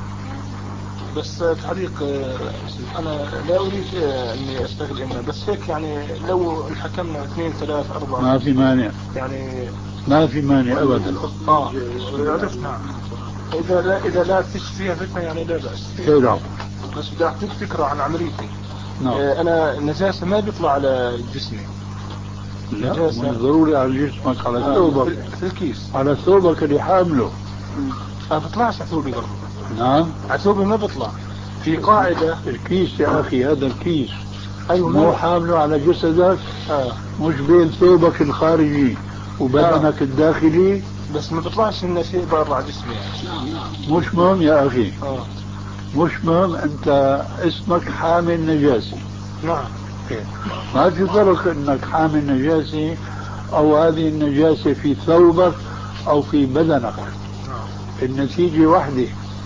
بس تعليق، أنا لا أريد أني أستغل إنه بس هيك يعني لو حكمنا اثنين ثلاث أربعة ما في مانع، يعني ما في مانع أبدا. آه عرفنا. إذا لا إذا لا فيش فيها فتنة يعني لا بأس. نعم. بس بدي أعطيك فكرة عن عمليتي. نعم. أنا النجاسة ما بيطلع على جسمي. لا مو ضروري على جسمك، على ثوبك. في الكيس. على ثوبك اللي حامله. ما بيطلعش على ثوبي برضه. نعم. على ثوبي ما بيطلع. في قاعدة. الكيس يا أخي، هذا الكيس. أيوة مو حامله على جسدك. آه. مش بين ثوبك الخارجي وبدنك آه. الداخلي. بس ما بيطلعش لنا شيء برا جسمي يعني. مش مهم يا أخي. آه. مش مهم، أنت اسمك حامل نجاسة. نعم. ما في فرق أنك حامل نجاسة أو هذه النجاسة في ثوبك أو في بدنك. نعم. النتيجة واحدة.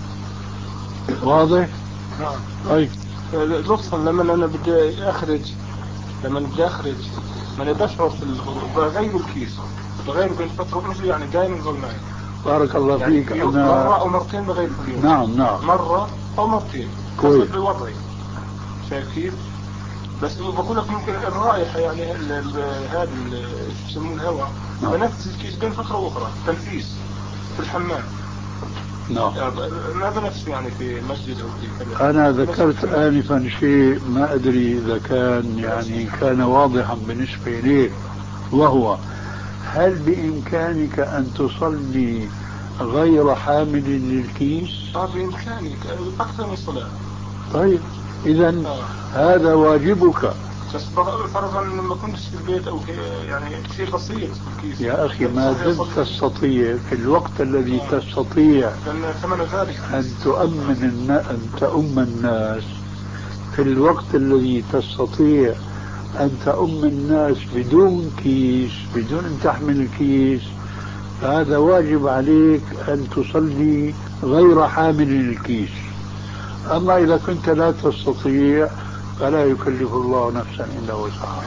واضح؟ نعم. طيب لطفا لما أنا بدي أخرج لما بدي أخرج ما بشعر في بغير الكيس بغير بين فترة مش يعني دائما يقول معي. بارك الله يعني فيك. أنا مرة أو مرتين بغير في اليوم. نعم نعم. مرة أو مرتين كويس. حسب وضعي. شايف كيف؟ بس بقول لك ممكن الرائحة يعني هذا شو يسمونه الهواء بنفس الكيس بين فترة وأخرى تنفيس في الحمام. نعم. ما بنفس يعني في مسجد أو في كذا. أنا ذكرت آنفا شيء ما أدري إذا كان يعني كان واضحا بالنسبة لي، وهو هل بإمكانك أن تصلي غير حامل للكيس؟ آه بإمكانك أكثر من صلاة. طيب إذن آه. هذا واجبك. بس فرضا لما كنتش في البيت أو يعني شيء بسيط في الكيس. يا أخي ما دمت تستطيع في الوقت الذي آه. تستطيع أن تؤمن أن تؤم الناس، في الوقت الذي تستطيع أن تؤم الناس بدون كيس، بدون أن تحمل الكيس، فهذا واجب عليك أن تصلي غير حامل للكيس. أما إذا كنت لا تستطيع فلا يكلف الله نفسا إلا وسعها.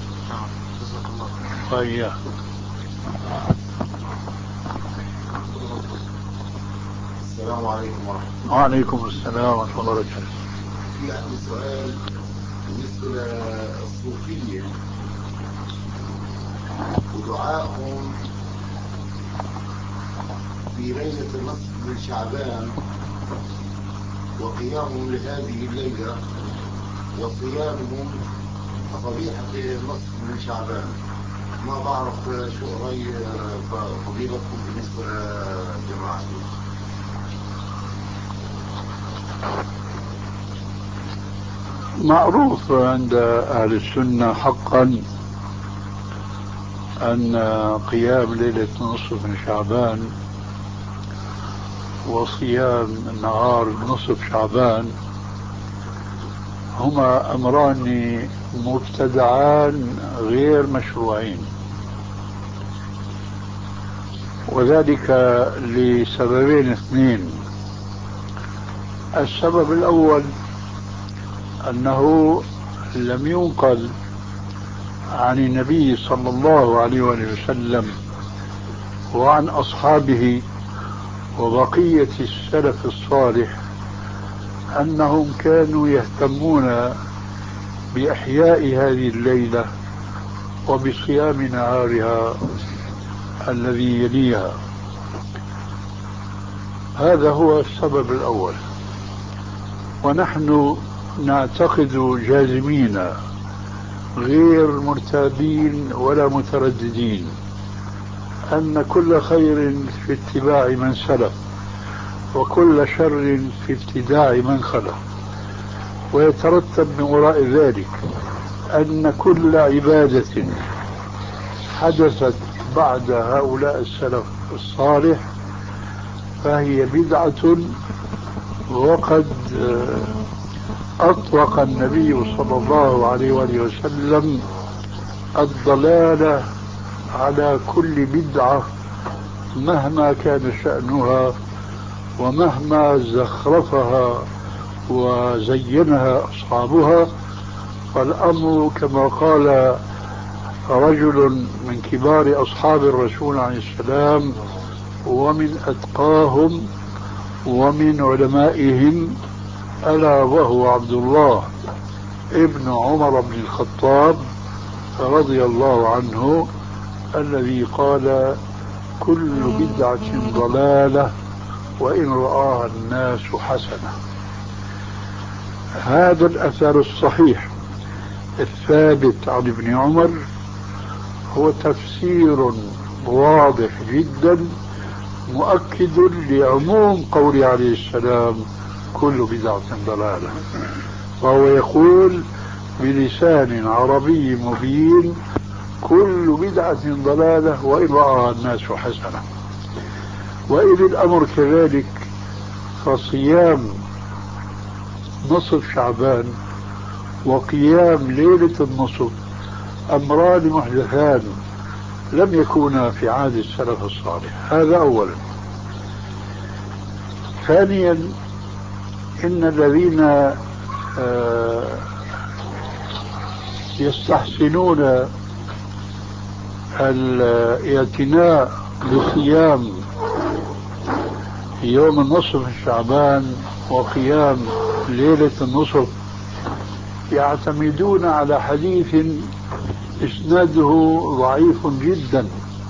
طيب. السلام عليكم ورحمة الله. وعليكم السلام ورحمة الله وبركاته. في عندي سؤال بالنسبة للصوفية ودعائهم في ليلة النصف من شعبان وقيامهم لهذه الليلة وصيامهم صبيحة النصف من شعبان. ما بعرف شو رأي فضيلتكم بالنسبة للجماعة. معروف عند أهل السنة حقا أن قيام ليلة نصف من شعبان وصيام نهار نصف شعبان هما أمران مبتدعان غير مشروعين، وذلك لسببين اثنين. السبب الأول أنه لم ينقل عن النبي صلى الله عليه وسلم وعن أصحابه وبقية السلف الصالح أنهم كانوا يهتمون بإحياء هذه الليلة وبصيام نهارها الذي يليها. هذا هو السبب الأول. ونحن نعتقد جازمين غير مرتابين ولا مترددين أن كل خير في اتباع من سلف وكل شر في ابتداع من خلف، ويترتب من وراء ذلك أن كل عبادة حدثت بعد هؤلاء السلف الصالح فهي بدعة، وقد أطلق النبي صلى الله عليه وسلم الضلالة على كل بدعة مهما كان شأنها ومهما زخرفها وزينها أصحابها، فالأمر كما قال رجل من كبار أصحاب الرسول عليه السلام ومن أتقاهم ومن علمائهم، ألا وهو عبد الله ابن عمر بن الخطاب رضي الله عنه، الذي قال: كل بدعة ضلالة وإن رآها الناس حسنة. هذا الأثر الصحيح الثابت عن ابن عمر هو تفسير واضح جدا مؤكد لعموم قول عليه السلام: كل بدعة ضلالة. وهو يقول بلسان عربي مبين: كل بدعة ضلالة وإن رآها الناس حسنة. وإذ الأمر كذلك فصيام نصف شعبان وقيام ليلة النصف أمران محدثان لم يكونا في عهد السلف الصالح. هذا أولا. ثانيا، إن الذين يستحسنون الاعتناء بصيام يوم النصف من شعبان وقيام ليلة النصف يعتمدون على حديث إسناده ضعيف جدا،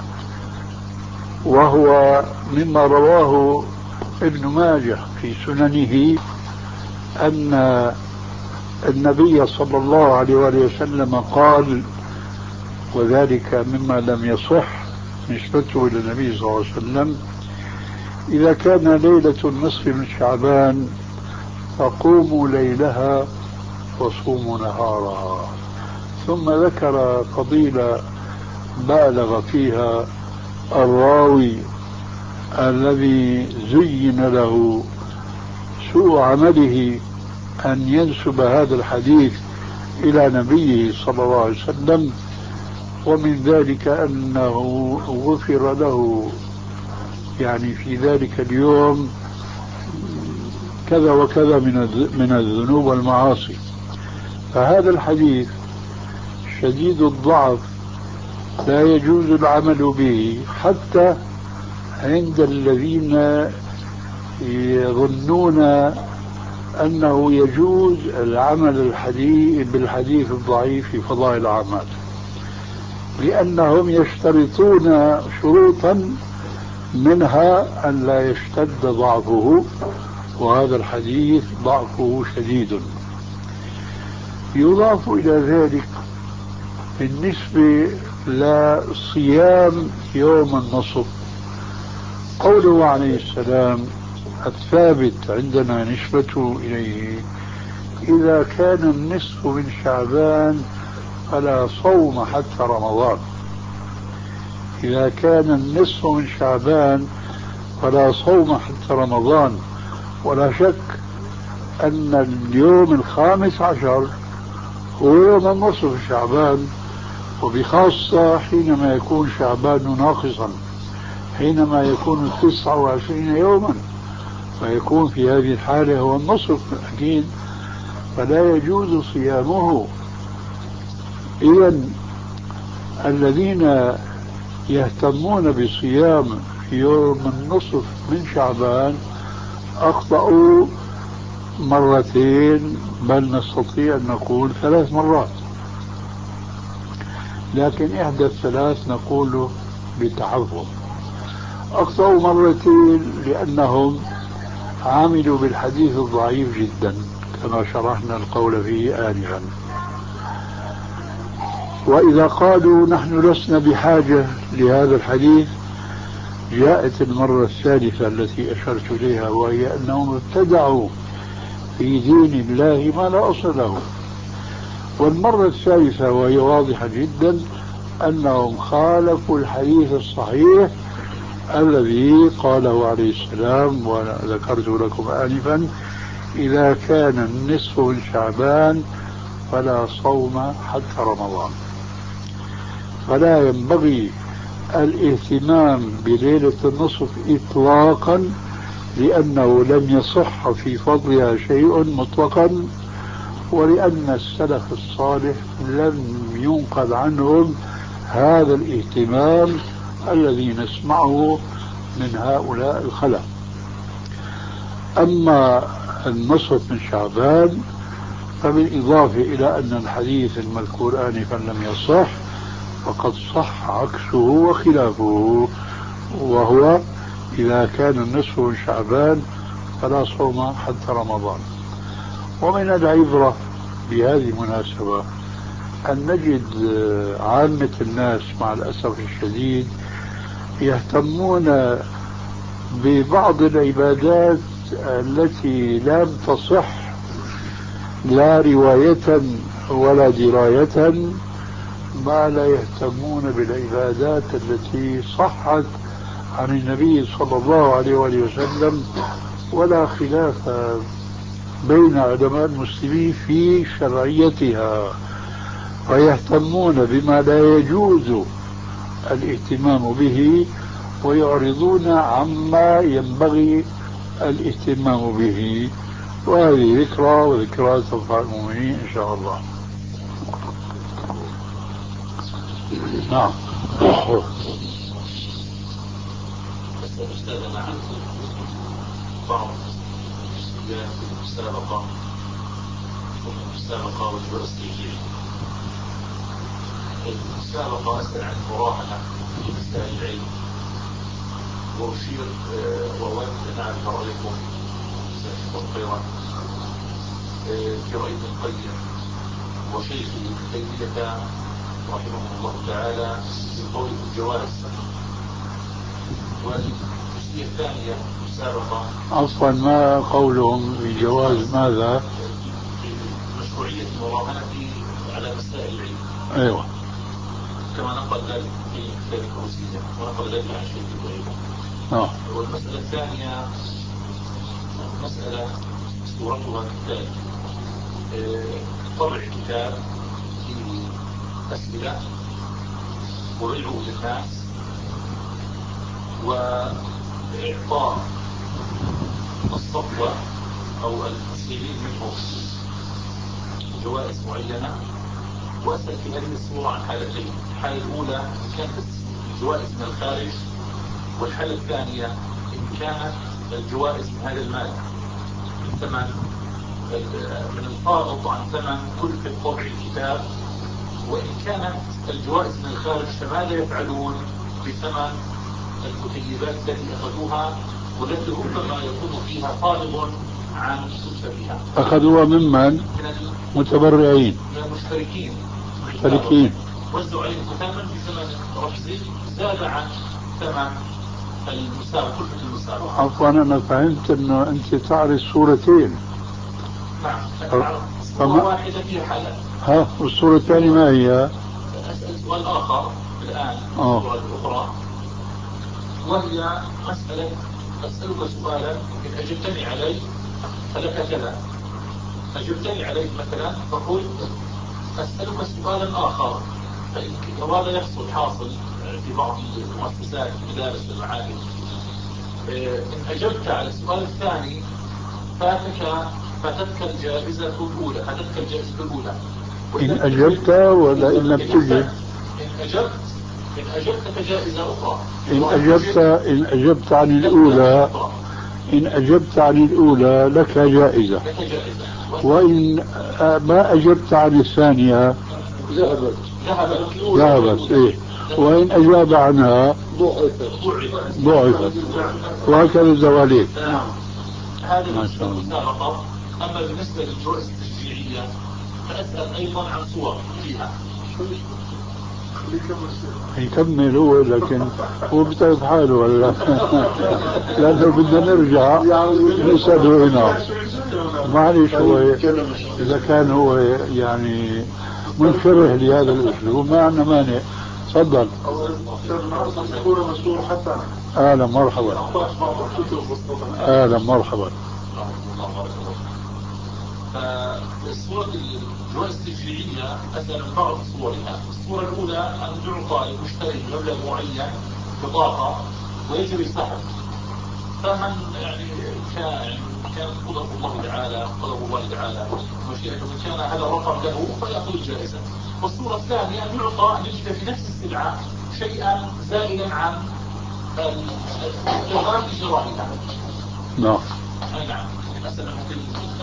وهو مما رواه ابن ماجه في سننه أن النبي صلى الله عليه وسلم قال، وذلك مما لم يصح نسبته إلى النبي صلى الله عليه وسلم: إذا كان ليلة النصف من شعبان فقوموا ليلها وصوموا نهارها. ثم ذكر فضيلة بالغ فيها الراوي الذي زين له سوء عمله أن ينسب هذا الحديث إلى نبيه صلى الله عليه وسلم، ومن ذلك أنه غفر له يعني في ذلك اليوم كذا وكذا من من الذنوب والمعاصي. فهذا الحديث شديد الضعف لا يجوز العمل به حتى عند الذين يظنون أنه يجوز العمل الحديث بالحديث الضعيف في فضائل الأعمال، لأنهم يشترطون شروطا منها أن لا يشتد ضعفه، وهذا الحديث ضعفه شديد. يضاف إلى ذلك بالنسبة لصيام يوم النصف قوله عليه السلام الثابت عندنا نسبته إليه: إذا كان النصف من شعبان فلا صوم حتى رمضان. إذا كان النصف من شعبان فلا صوم حتى رمضان. ولا شك أن اليوم الخامس عشر هو يوم النصف شعبان، وبخاصة حينما يكون شعبان ناقصا، حينما يكون تسعة وعشرين يوما، فيكون في هذه الحالة هو النصف أكيد، فلا يجوز صيامه. إذن الذين يهتمون بصيام يوم النصف من شعبان أخطأوا مرتين، بل نستطيع أن نقول ثلاث مرات، لكن إحدى الثلاث نقول بتعظم. أخطأوا مرتين لأنهم عملوا بالحديث الضعيف جدا كما شرحنا القول فيه آنفا. وإذا قالوا نحن لسنا بحاجة لهذا الحديث، جاءت المرة الثالثة التي أشرت إليها، وهي أنهم ابتدعوا في دين الله ما لا أصل له. والمرة الثالثة وهي واضحة جدا أنهم خالفوا الحديث الصحيح الذي قاله عليه السلام وذكرت لكم آنفا: إذا كان النصف من شعبان فلا صوم حتى رمضان. فلا ينبغي الاهتمام بليلة النصف إطلاقا، لأنه لم يصح في فضلها شيء مطلقا، ولأن السلف الصالح لم ينقل عنهم هذا الاهتمام الذي نسمعه من هؤلاء الخلف. أما النصف من شعبان فبالإضافة إلى أن الحديث المذكور آنفا لم يصح، فقد صح عكسه وخلافه، وهو إذا كان النصف من شعبان فلا صوم حتى رمضان. ومن العبرة بهذه المناسبة أن نجد عامة الناس مع الأسف الشديد يهتمون ببعض العبادات التي لم تصح لا رواية ولا دراية، ما لا يهتمون بالعبادات التي صحت عن النبي صلى الله عليه وآله وسلم، ولا خلاف بين علماء المسلمين في شرعيتها، ويهتمون بما لا يجوز الاهتمام به ويعرضون عما ينبغي الاهتمام به. وهذه ذكرى وذكرى تنفع المؤمنين إن شاء الله. نعم. أستاذ أنا عندي بعض المسابقة المسابقة والدروس التشجيعية. المسابقة أسأل عن مراهنة في مسائل العلم، وأشير وأود أن أعرف رأيكم خيرا في رأي ابن القيم وشيخ ابن تيمية رحمه الله تعالى في قول الجواز. والجزئية الثانية مسابقة عفوا ما قولهم بجواز ماذا؟ مشروعية المراهنة على مسائل العلم. أيوة. كما نقل ذلك في كتاب الكروسية ونقل ذلك عن شيخ إبراهيم. آه. والمسألة الثانية مسألة صورتها كتاب طبع كتاب في أسئلة وبيعه للناس وإعطاء الصفوة أو المسلمين منهم جوائز معينة. وأسأل في هذه الصورة عن حالتين: الحالة الأولى إن كانت الجوائز من الخارج، والحالة الثانية إن كانت الجوائز من هذا المال من ثمن من الفائض عن ثمن كلفة طبع الكتاب. وإن كانت الجوائز من الخارج فماذا يفعلون بثمن المكيبات التي أخذوها والتي ربما يكون فيها فائض عن كلفتها؟ أخذوها ممن؟ متبرعين، من المشتركين مشتركين وزعوا عليهم ثمنا بثمن رمزي زاد عن ثمن المسابقة كلفة المسابقة. عفوا أنا فهمت أنه أنت تعرض صورتين. نعم صورة واحدة في حالة. ها والصورة الثانية ما هي؟ أسأل سؤال آخر الآن. أوه. الصورة الأخرى وهي مسألة أسألك سؤالا إن أجبتني عليه فلك كذا، أجبتني عليه مثلا فقل أسألك سؤالا آخر، فإن هذا يحصل حاصل في بعض المؤسسات المدارس والمعاهد. إن أجبت على السؤال الثاني فاتك فاتتك الجائزة الأولى فاتتك الجائزة الأولى إن أجبت ولا إن لم تجب؟ إن أجبت إن أجبت فجائزة أخرى. إن أجبت إن أجبت عن الأولى إن أجبت عن الأولى لك جائزة، لك جائزة. وإن ما أجبت عن الثانية ذهبت ذهبت إيه، وإن أجاب عنها ضعفت، وهكذا الزوالين. هذه المسابقة. أما بالنسبة للجوائز التشجيعية فأسأل أيضا عن صور فيها. يكمل هو، لكن هو بتعرف حاله ولا لأنه بدنا نرجع نسأله هنا. معلش هو إذا كان هو يعني منشره لهذا الأسلوب ما عندنا مانع. تفضل. أهلا مرحبا. أهلا مرحبا. فالصورة الجوائز التشريعية مثلا بعض صورها، الصورة الأولى أن تعطى للمشتري مبلغ معين بطاقة ويجب السحب. فمن يعني كان كان قدر الله تعالى قدر الله تعالى مشيئته من كان هذا الرقم له فيأخذ الجائزة. والصورة الثانية أن يعطى نجد في نفس السلعة شيئا زائدا عن الإغرام الجرائمة. نعم. أي نعم. مثلا مثل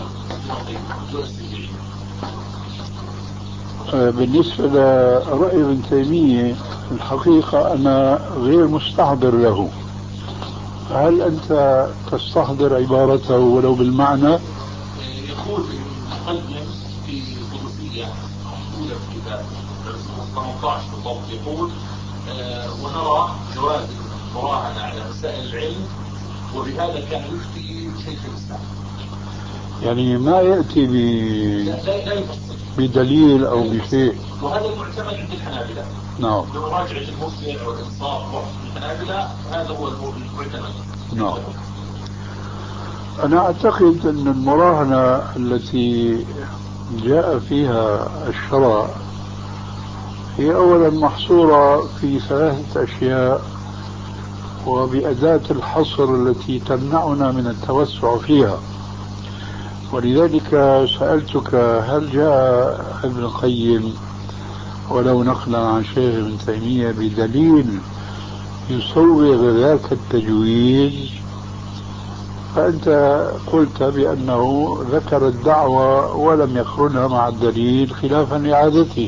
بالنسبة لرأي ابن تيمية الحقيقة أنا غير مستحضر له. هل أنت تستحضر عبارته ولو بالمعنى؟ يقول المقدم في القدسية أولى في كتاب ثمانية عشر بالضبط يقول آه ونرى جواز المراهنة على مسائل العلم وبهذا كان يفتي شيخ الإسلام. يعني ما يأتي ب... لا لا يفصل بدليل أو بشيء. وهذا المعتمد عند الحنابلة. نعم. بمراجعة المفسر والإنصاف الحنابلة هذا هو المعتمد. نعم. أنا أعتقد أن المراهنة التي جاء فيها الشرع هي أولا محصورة في ثلاثة أشياء وبأداة الحصر التي تمنعنا من التوسع فيها. ولذلك سألتك هل جاء ابن القيم ولو نقلا عن شيخ ابن تيمية بدليل يسوغ ذاك التجويز؟ فأنت قلت بأنه ذكر الدعوة ولم يقرنها مع الدليل خلافا لعادته.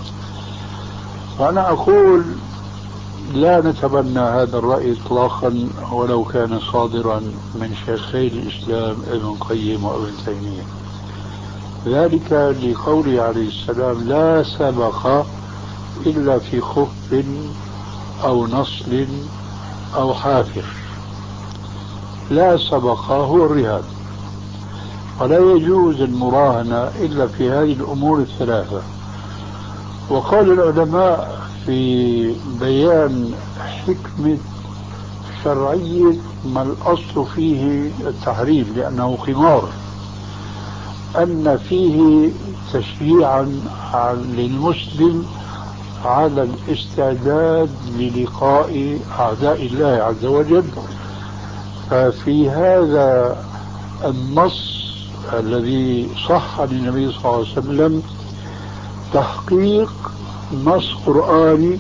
وأنا أقول لا نتبنى هذا الرأي إطلاقا ولو كان صادرا من شيخي الإسلام ابن القيم وابن تيمية، ذلك لقوله عليه السلام لا سبق إلا في خف أو نصل أو حافر. لا سبق هو الرهان، ولا يجوز المراهنة إلا في هذه الأمور الثلاثة. وقال العلماء في بيان حكمة شرعية ما الأصل فيه التحريم لأنه قمار، أن فيه تشجيعا للمسلم على الاستعداد للقاء أعداء الله عز وجل. ففي هذا النص الذي صح عن النبي صلى الله عليه وسلم تحقيق نص قرآني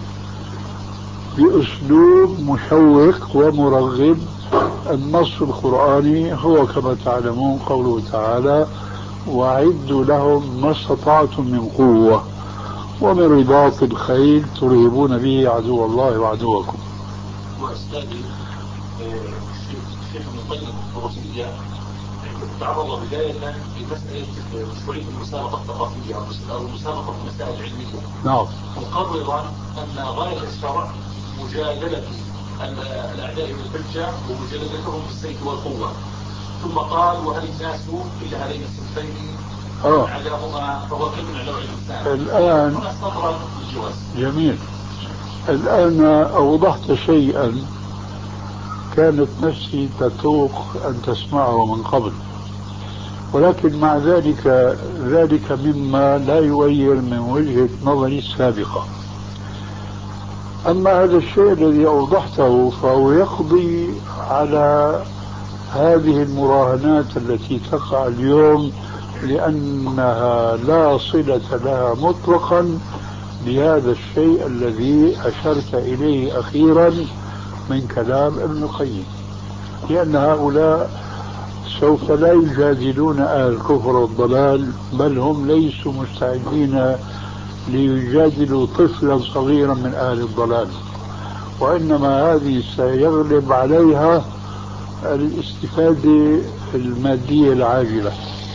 بأسلوب مشوق ومرغب. النص القرآني هو كما تعلمون قوله تعالى وأعدوا لهم ما استطعتم من قوة ومن رباط الخيل ترهبون به عدو الله وعدوكم. وأستاذي الشيخ ابن القيم القدسية تعرض بداية لمسألة مشروعية المسابقة الثقافية أو المسابقة في المسائل العلمية. نعم. مقررا أن غاية الشرع مجادلة الأعداء بالحجة ومجادلتهم بالسيف والقوة. ثم قال وهل الناس إلا هذين الصنفين عداهما فهو كلمة على وجه الإنسان. الآن جميل. الآن أوضحت شيئا كانت نفسي تتوق أن تسمعه من قبل، ولكن مع ذلك ذلك مما لا يغير من وجهة نظري السابقة. أما هذا الشيء الذي أوضحته فهو يقضي على هذه المراهنات التي تقع اليوم لأنها لا صلة لها مطلقا بهذا الشيء الذي أشرت إليه أخيرا من كلام ابن القيم، لأن هؤلاء سوف لا يجادلون أهل الكفر والضلال، بل هم ليسوا مستعدين ليجادلوا طفلا صغيرا من أهل الضلال، وإنما هذه سيغلب عليها الاستفادة المادية العاجلة.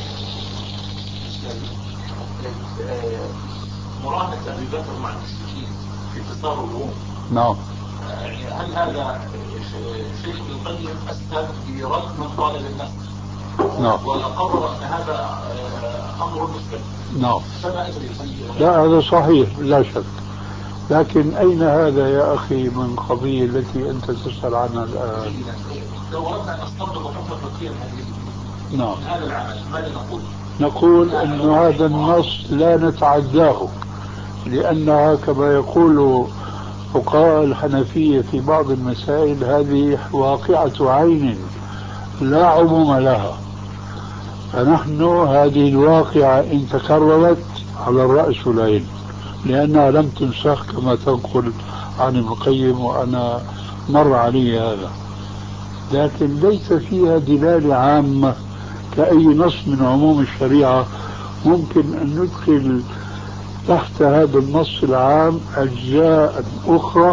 مراهنة أبي بكر مع المشركين في انتصار الروم. نعم. يعني هل هذا شيء ابن القيم أسهل في رد من طالب النصر؟ نعم. وقرر أن هذا أمر مسلم. نعم. فما أدري. لا هذا صحيح لا شك، لكن أين هذا يا أخي من قضية التي أنت تسأل عنها الآن؟ لو أردنا أن نستنبط حكم فقهيا هذه نعم. من هذا العمل ماذا نقول؟ نقول أن هذا النص لا نتعداه، لأنها كما يقول فقهاء الحنفية في بعض المسائل هذه واقعة عين لا عموم لها، فنحن هذه الواقعة إن تكررت على الرأس والعين، لأنها لم تنسخ كما تنقل عن ابن القيم وأنا مر علي هذا، لكن ليس فيها دلالة عامة كأي نص من عموم الشريعة ممكن أن ندخل تحت هذا النص العام أجزاء أخرى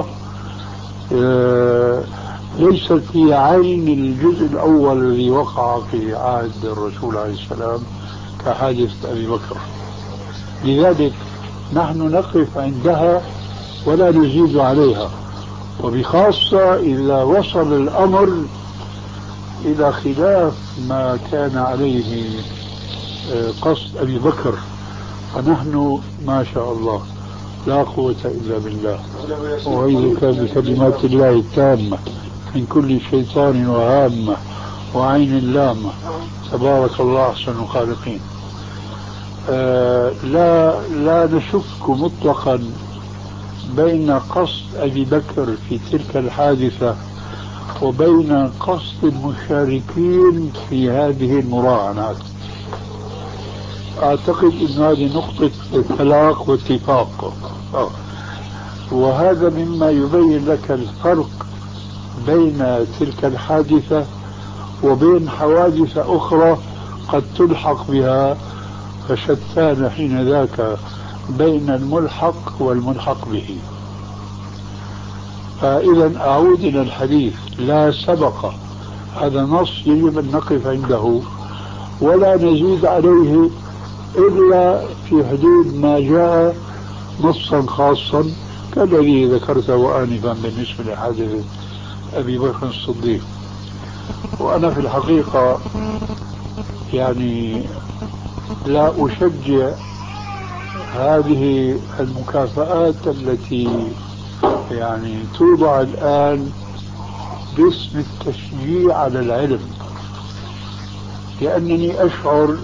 ليست في عين الجزء الأول الذي وقع في عهد الرسول عليه السلام كحادثة أبي بكر. لذلك نحن نقف عندها ولا نزيد عليها، وبخاصة إذا وصل الأمر إلى خلاف ما كان عليه قصد أبي بكر، فنحن ما شاء الله لا قوة إلا بالله، وأعوذك بكلمات الله التامة من كل شيطان وهامة وعين لامة، تبارك الله أحسن الخالقين. آه لا لا نشك مطلقا بين قصد أبي بكر في تلك الحادثة وبين قصد المشاركين في هذه المراهنات. أعتقد أن هذه نقطة اتفاق واتفاق، وهذا مما يبين لك الفرق بين تلك الحادثة وبين حوادث أخرى قد تلحق بها، فشتان حين ذاك بين الملحق والملحق به. فإذا أعود إلى الحديث، لا سبق، هذا نص يجب أن نقف عنده ولا نزيد عليه إلا في حدود ما جاء نصا خاصا كالذي ذكرته آنفا بالنسبة لحادثة أبي بكر الصديق. وأنا في الحقيقة يعني لا أشجع هذه المكافآت التي يعني توضع الآن باسم التشجيع على العلم، لأنني أشعر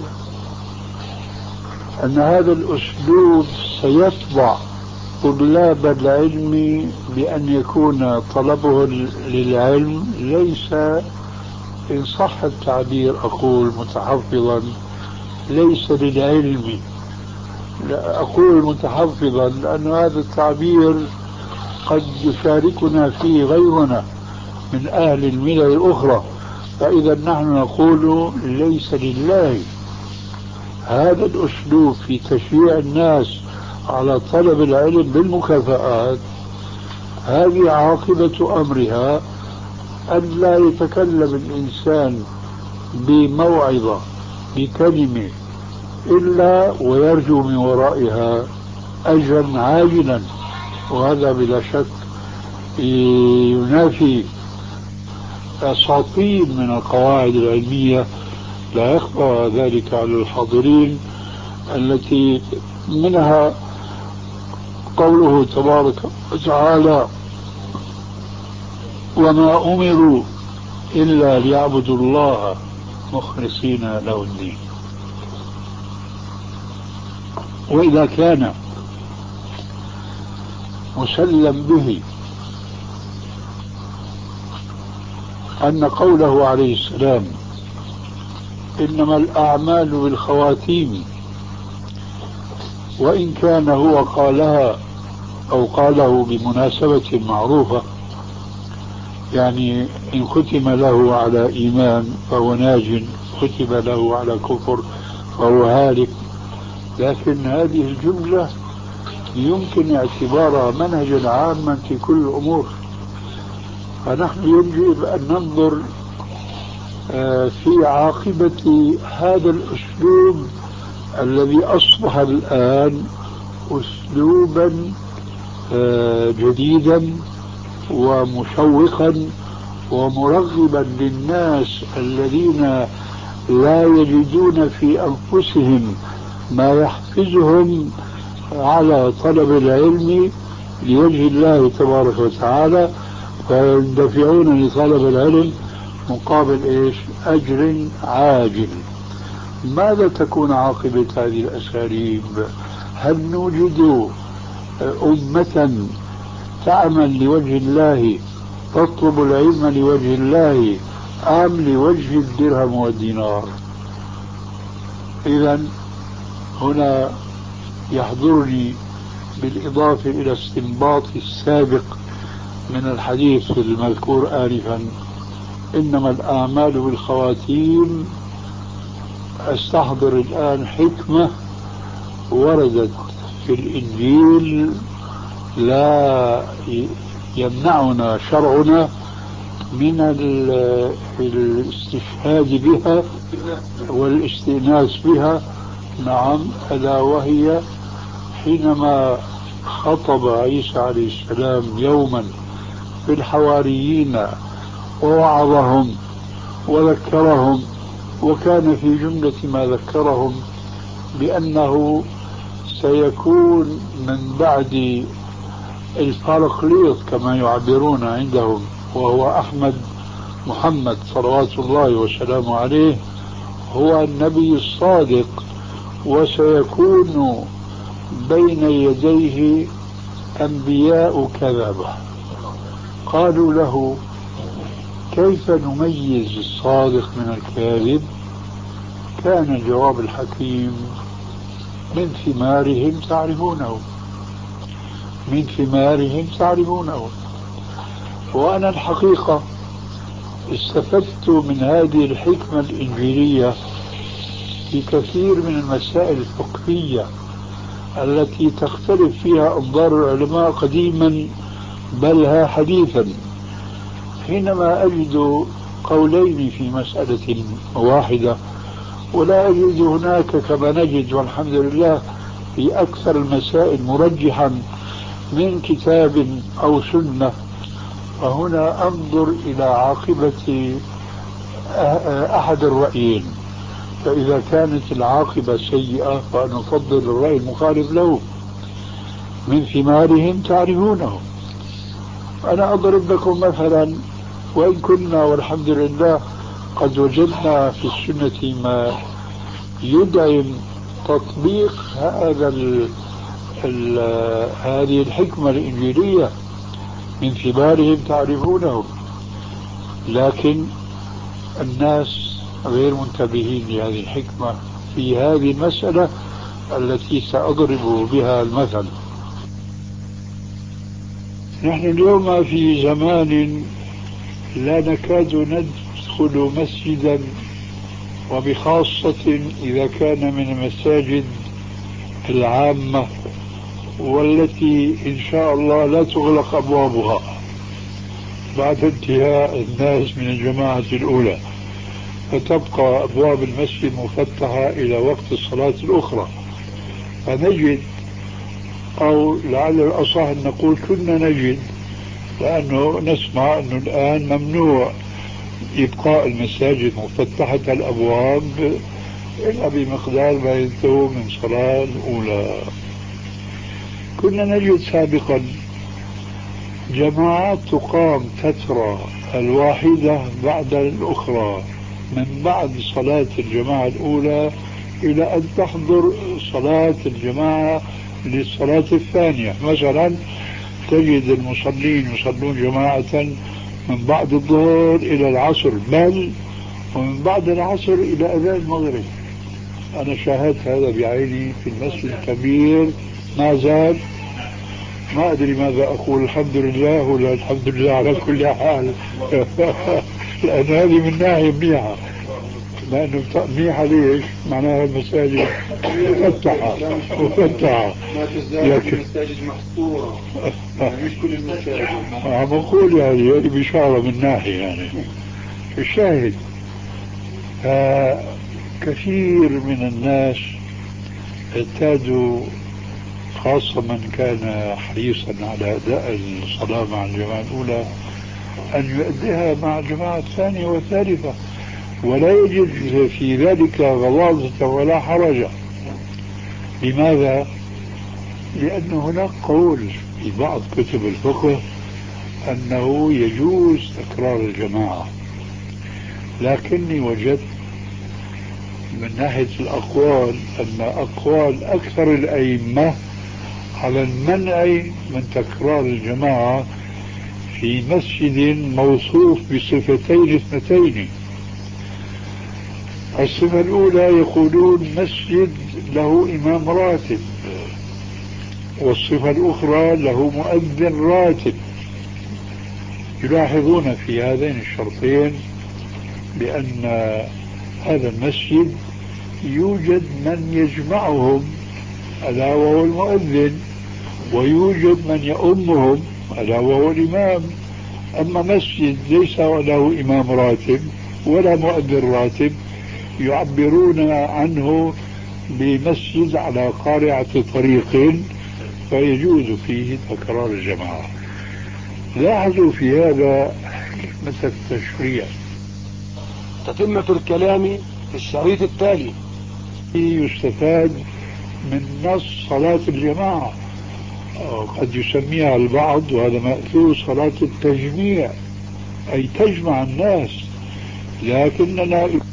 أن هذا الأسلوب سيطبع طلاب العلم بأن يكون طلبه للعلم ليس، إن صح التعبير أقول متحفظا، ليس للعلم. لا أقول متحفظا لأن هذا التعبير قد يشاركنا فيه غيرنا من أهل الملل الأخرى، فإذا نحن نقول ليس لله. هذا الأسلوب في تشجيع الناس على طلب العلم بالمكافآت هذه عاقبة أمرها أن لا يتكلم الإنسان بموعظة بكلمة إلا ويرجو من ورائها أجرا عاجلا، وهذا بلا شك ينافي أساطين من القواعد العلمية لا يخفى ذلك على الحاضرين، التي منها قوله تبارك وتعالى: وما أمروا إلا ليعبدوا الله مخلصين له الدين. وإذا كان مسلم به أن قوله عليه السلام إنما الأعمال بالخواتيم، وإن كان هو قالها أو قاله بمناسبة معروفة، يعني إن ختم له على إيمان فهو ناج، ختم له على كفر فهو هالك، لكن هذه الجملة يمكن اعتبارها منهجا عاما في كل الأمور، فنحن يجب أن ننظر في عاقبة هذا الأسلوب الذي أصبح الآن أسلوبا جديدا ومشوقا ومرغبا للناس الذين لا يجدون في أنفسهم ما يحفزهم على طلب العلم لوجه الله تبارك وتعالى، فيندفعون لطلب العلم مقابل إيش؟ أجر عاجل. ماذا تكون عاقبة هذه الأساليب؟ هل نوجد أمة تعمل لوجه الله تطلب العلم لوجه الله أم لوجه الدرهم والدينار؟ إذن هنا يحضرني بالإضافة إلى استنباط السابق من الحديث المذكور آنفا إنما الأعمال بالخواتيم، أستحضر الآن حكمة وردت في الإنجيل لا يمنعنا شرعنا من الاستشهاد بها والاستئناس بها. نعم، ألا وهي حينما خطب عيسى عليه السلام يوما في الحواريين ووعظهم وذكرهم، وكان في جملة ما ذكرهم بأنه سيكون من بعد الفارقليط كما يعبرون عندهم، وهو أحمد محمد صلوات الله وسلامه عليه، هو النبي الصادق، وسيكون بين يديه أنبياء كذبة. قالوا له كيف نميز الصادق من الكاذب؟ كان الجواب الحكيم من ثمارهم تعرفونه، من ثمارهم تعرفونه. وأنا الحقيقة استفدت من هذه الحكمة الإنجيلية في كثير من المسائل الفقهية التي تختلف فيها أنظار العلماء قديما بل ها حديثا. حينما أجد قولين في مسألة واحدة ولا أجد هناك كما نجد والحمد لله في أكثر المسائل مرجحا من كتاب أو سنة، فهنا أنظر إلى عاقبة أحد الرأيين، فإذا كانت العاقبة سيئة فنفضل الرأي المخالف له. من ثمارهم تعرفونه. أنا أضرب لكم مثلا، وإن كنا والحمد لله قد وجدنا في السنة ما يدعم تطبيق هذا ال ال هذه الحكمة الإنجيلية، من ثمارهم تعرفونه، لكن الناس غير منتبهين لهذه الحكمة في هذه المسألة التي سأضرب بها المثل. نحن اليوم في زمان لا نكاد ندخل مسجدا، وبخاصة إذا كان من المساجد العامة والتي إن شاء الله لا تغلق أبوابها بعد انتهاء الناس من الجماعة الأولى، فتبقى أبواب المسجد مفتحة إلى وقت الصلاة الأخرى. فنجد، أو لعل الأصح أن نقول كنا نجد، لأنه نسمع أنه الآن ممنوع إبقاء المساجد مفتحة الأبواب إلا بمقدار ما ينتهوا من صلاة الأولى. كنا نجد سابقا جماعات تقام تترى الواحدة بعد الأخرى من بعد صلاة الجماعة الأولى إلى أن تحضر صلاة الجماعة للصلاة الثانية. مثلا تجد المصلين يصلون جماعة من بعد الظهر إلى العصر، بل ومن بعد العصر إلى أذان المغرب. أنا شاهدت هذا بعيني في المسجد الكبير، ما زال، ما أدري ماذا أقول، الحمد لله ولا الحمد لله على كل حال. لأن هذه من ناحية منيحة، لأنه منيحة ليش؟ معناها المساجد مفتحة مفتحة ما تزال المساجد محصورة، يعني مش كل المساجد. عم أقول يعني هذه بشارة من ناحية. يعني الشاهد كثير من الناس اعتادوا، خاصة من كان حريصا على أداء الصلاة مع الجماعة الأولى، أن يؤديها مع الجماعة الثانية والثالثة، ولا يجد في ذلك غلاظة ولا حرج. لماذا؟ لأن هناك قول في بعض كتب الفقه أنه يجوز تكرار الجماعة، لكني وجدت من ناحية الأقوال أن أقوال أكثر الأئمة على المنع من تكرار الجماعة في مسجد موصوف بصفتين اثنتين. الصفة الأولى يقولون مسجد له إمام راتب، والصفة الأخرى له مؤذن راتب. يلاحظون في هذين الشرطين بأن هذا المسجد يوجد من يجمعهم ألا وهو المؤذن، ويوجد من يؤمهم ألا وهو الإمام. أما مسجد ليس له إمام راتب ولا مؤذن راتب يعبرون عنه بمسجد على قارعة طريق، فيجوز فيه تكرار الجماعة. لاحظوا في هذا حكمة التشريع. تتمة الكلام في الشريط التالي. يستفاد من نص صلاة الجماعة، قد يسميها البعض وهذا مأثور صلاة التجميع، أي تجمع الناس، لكننا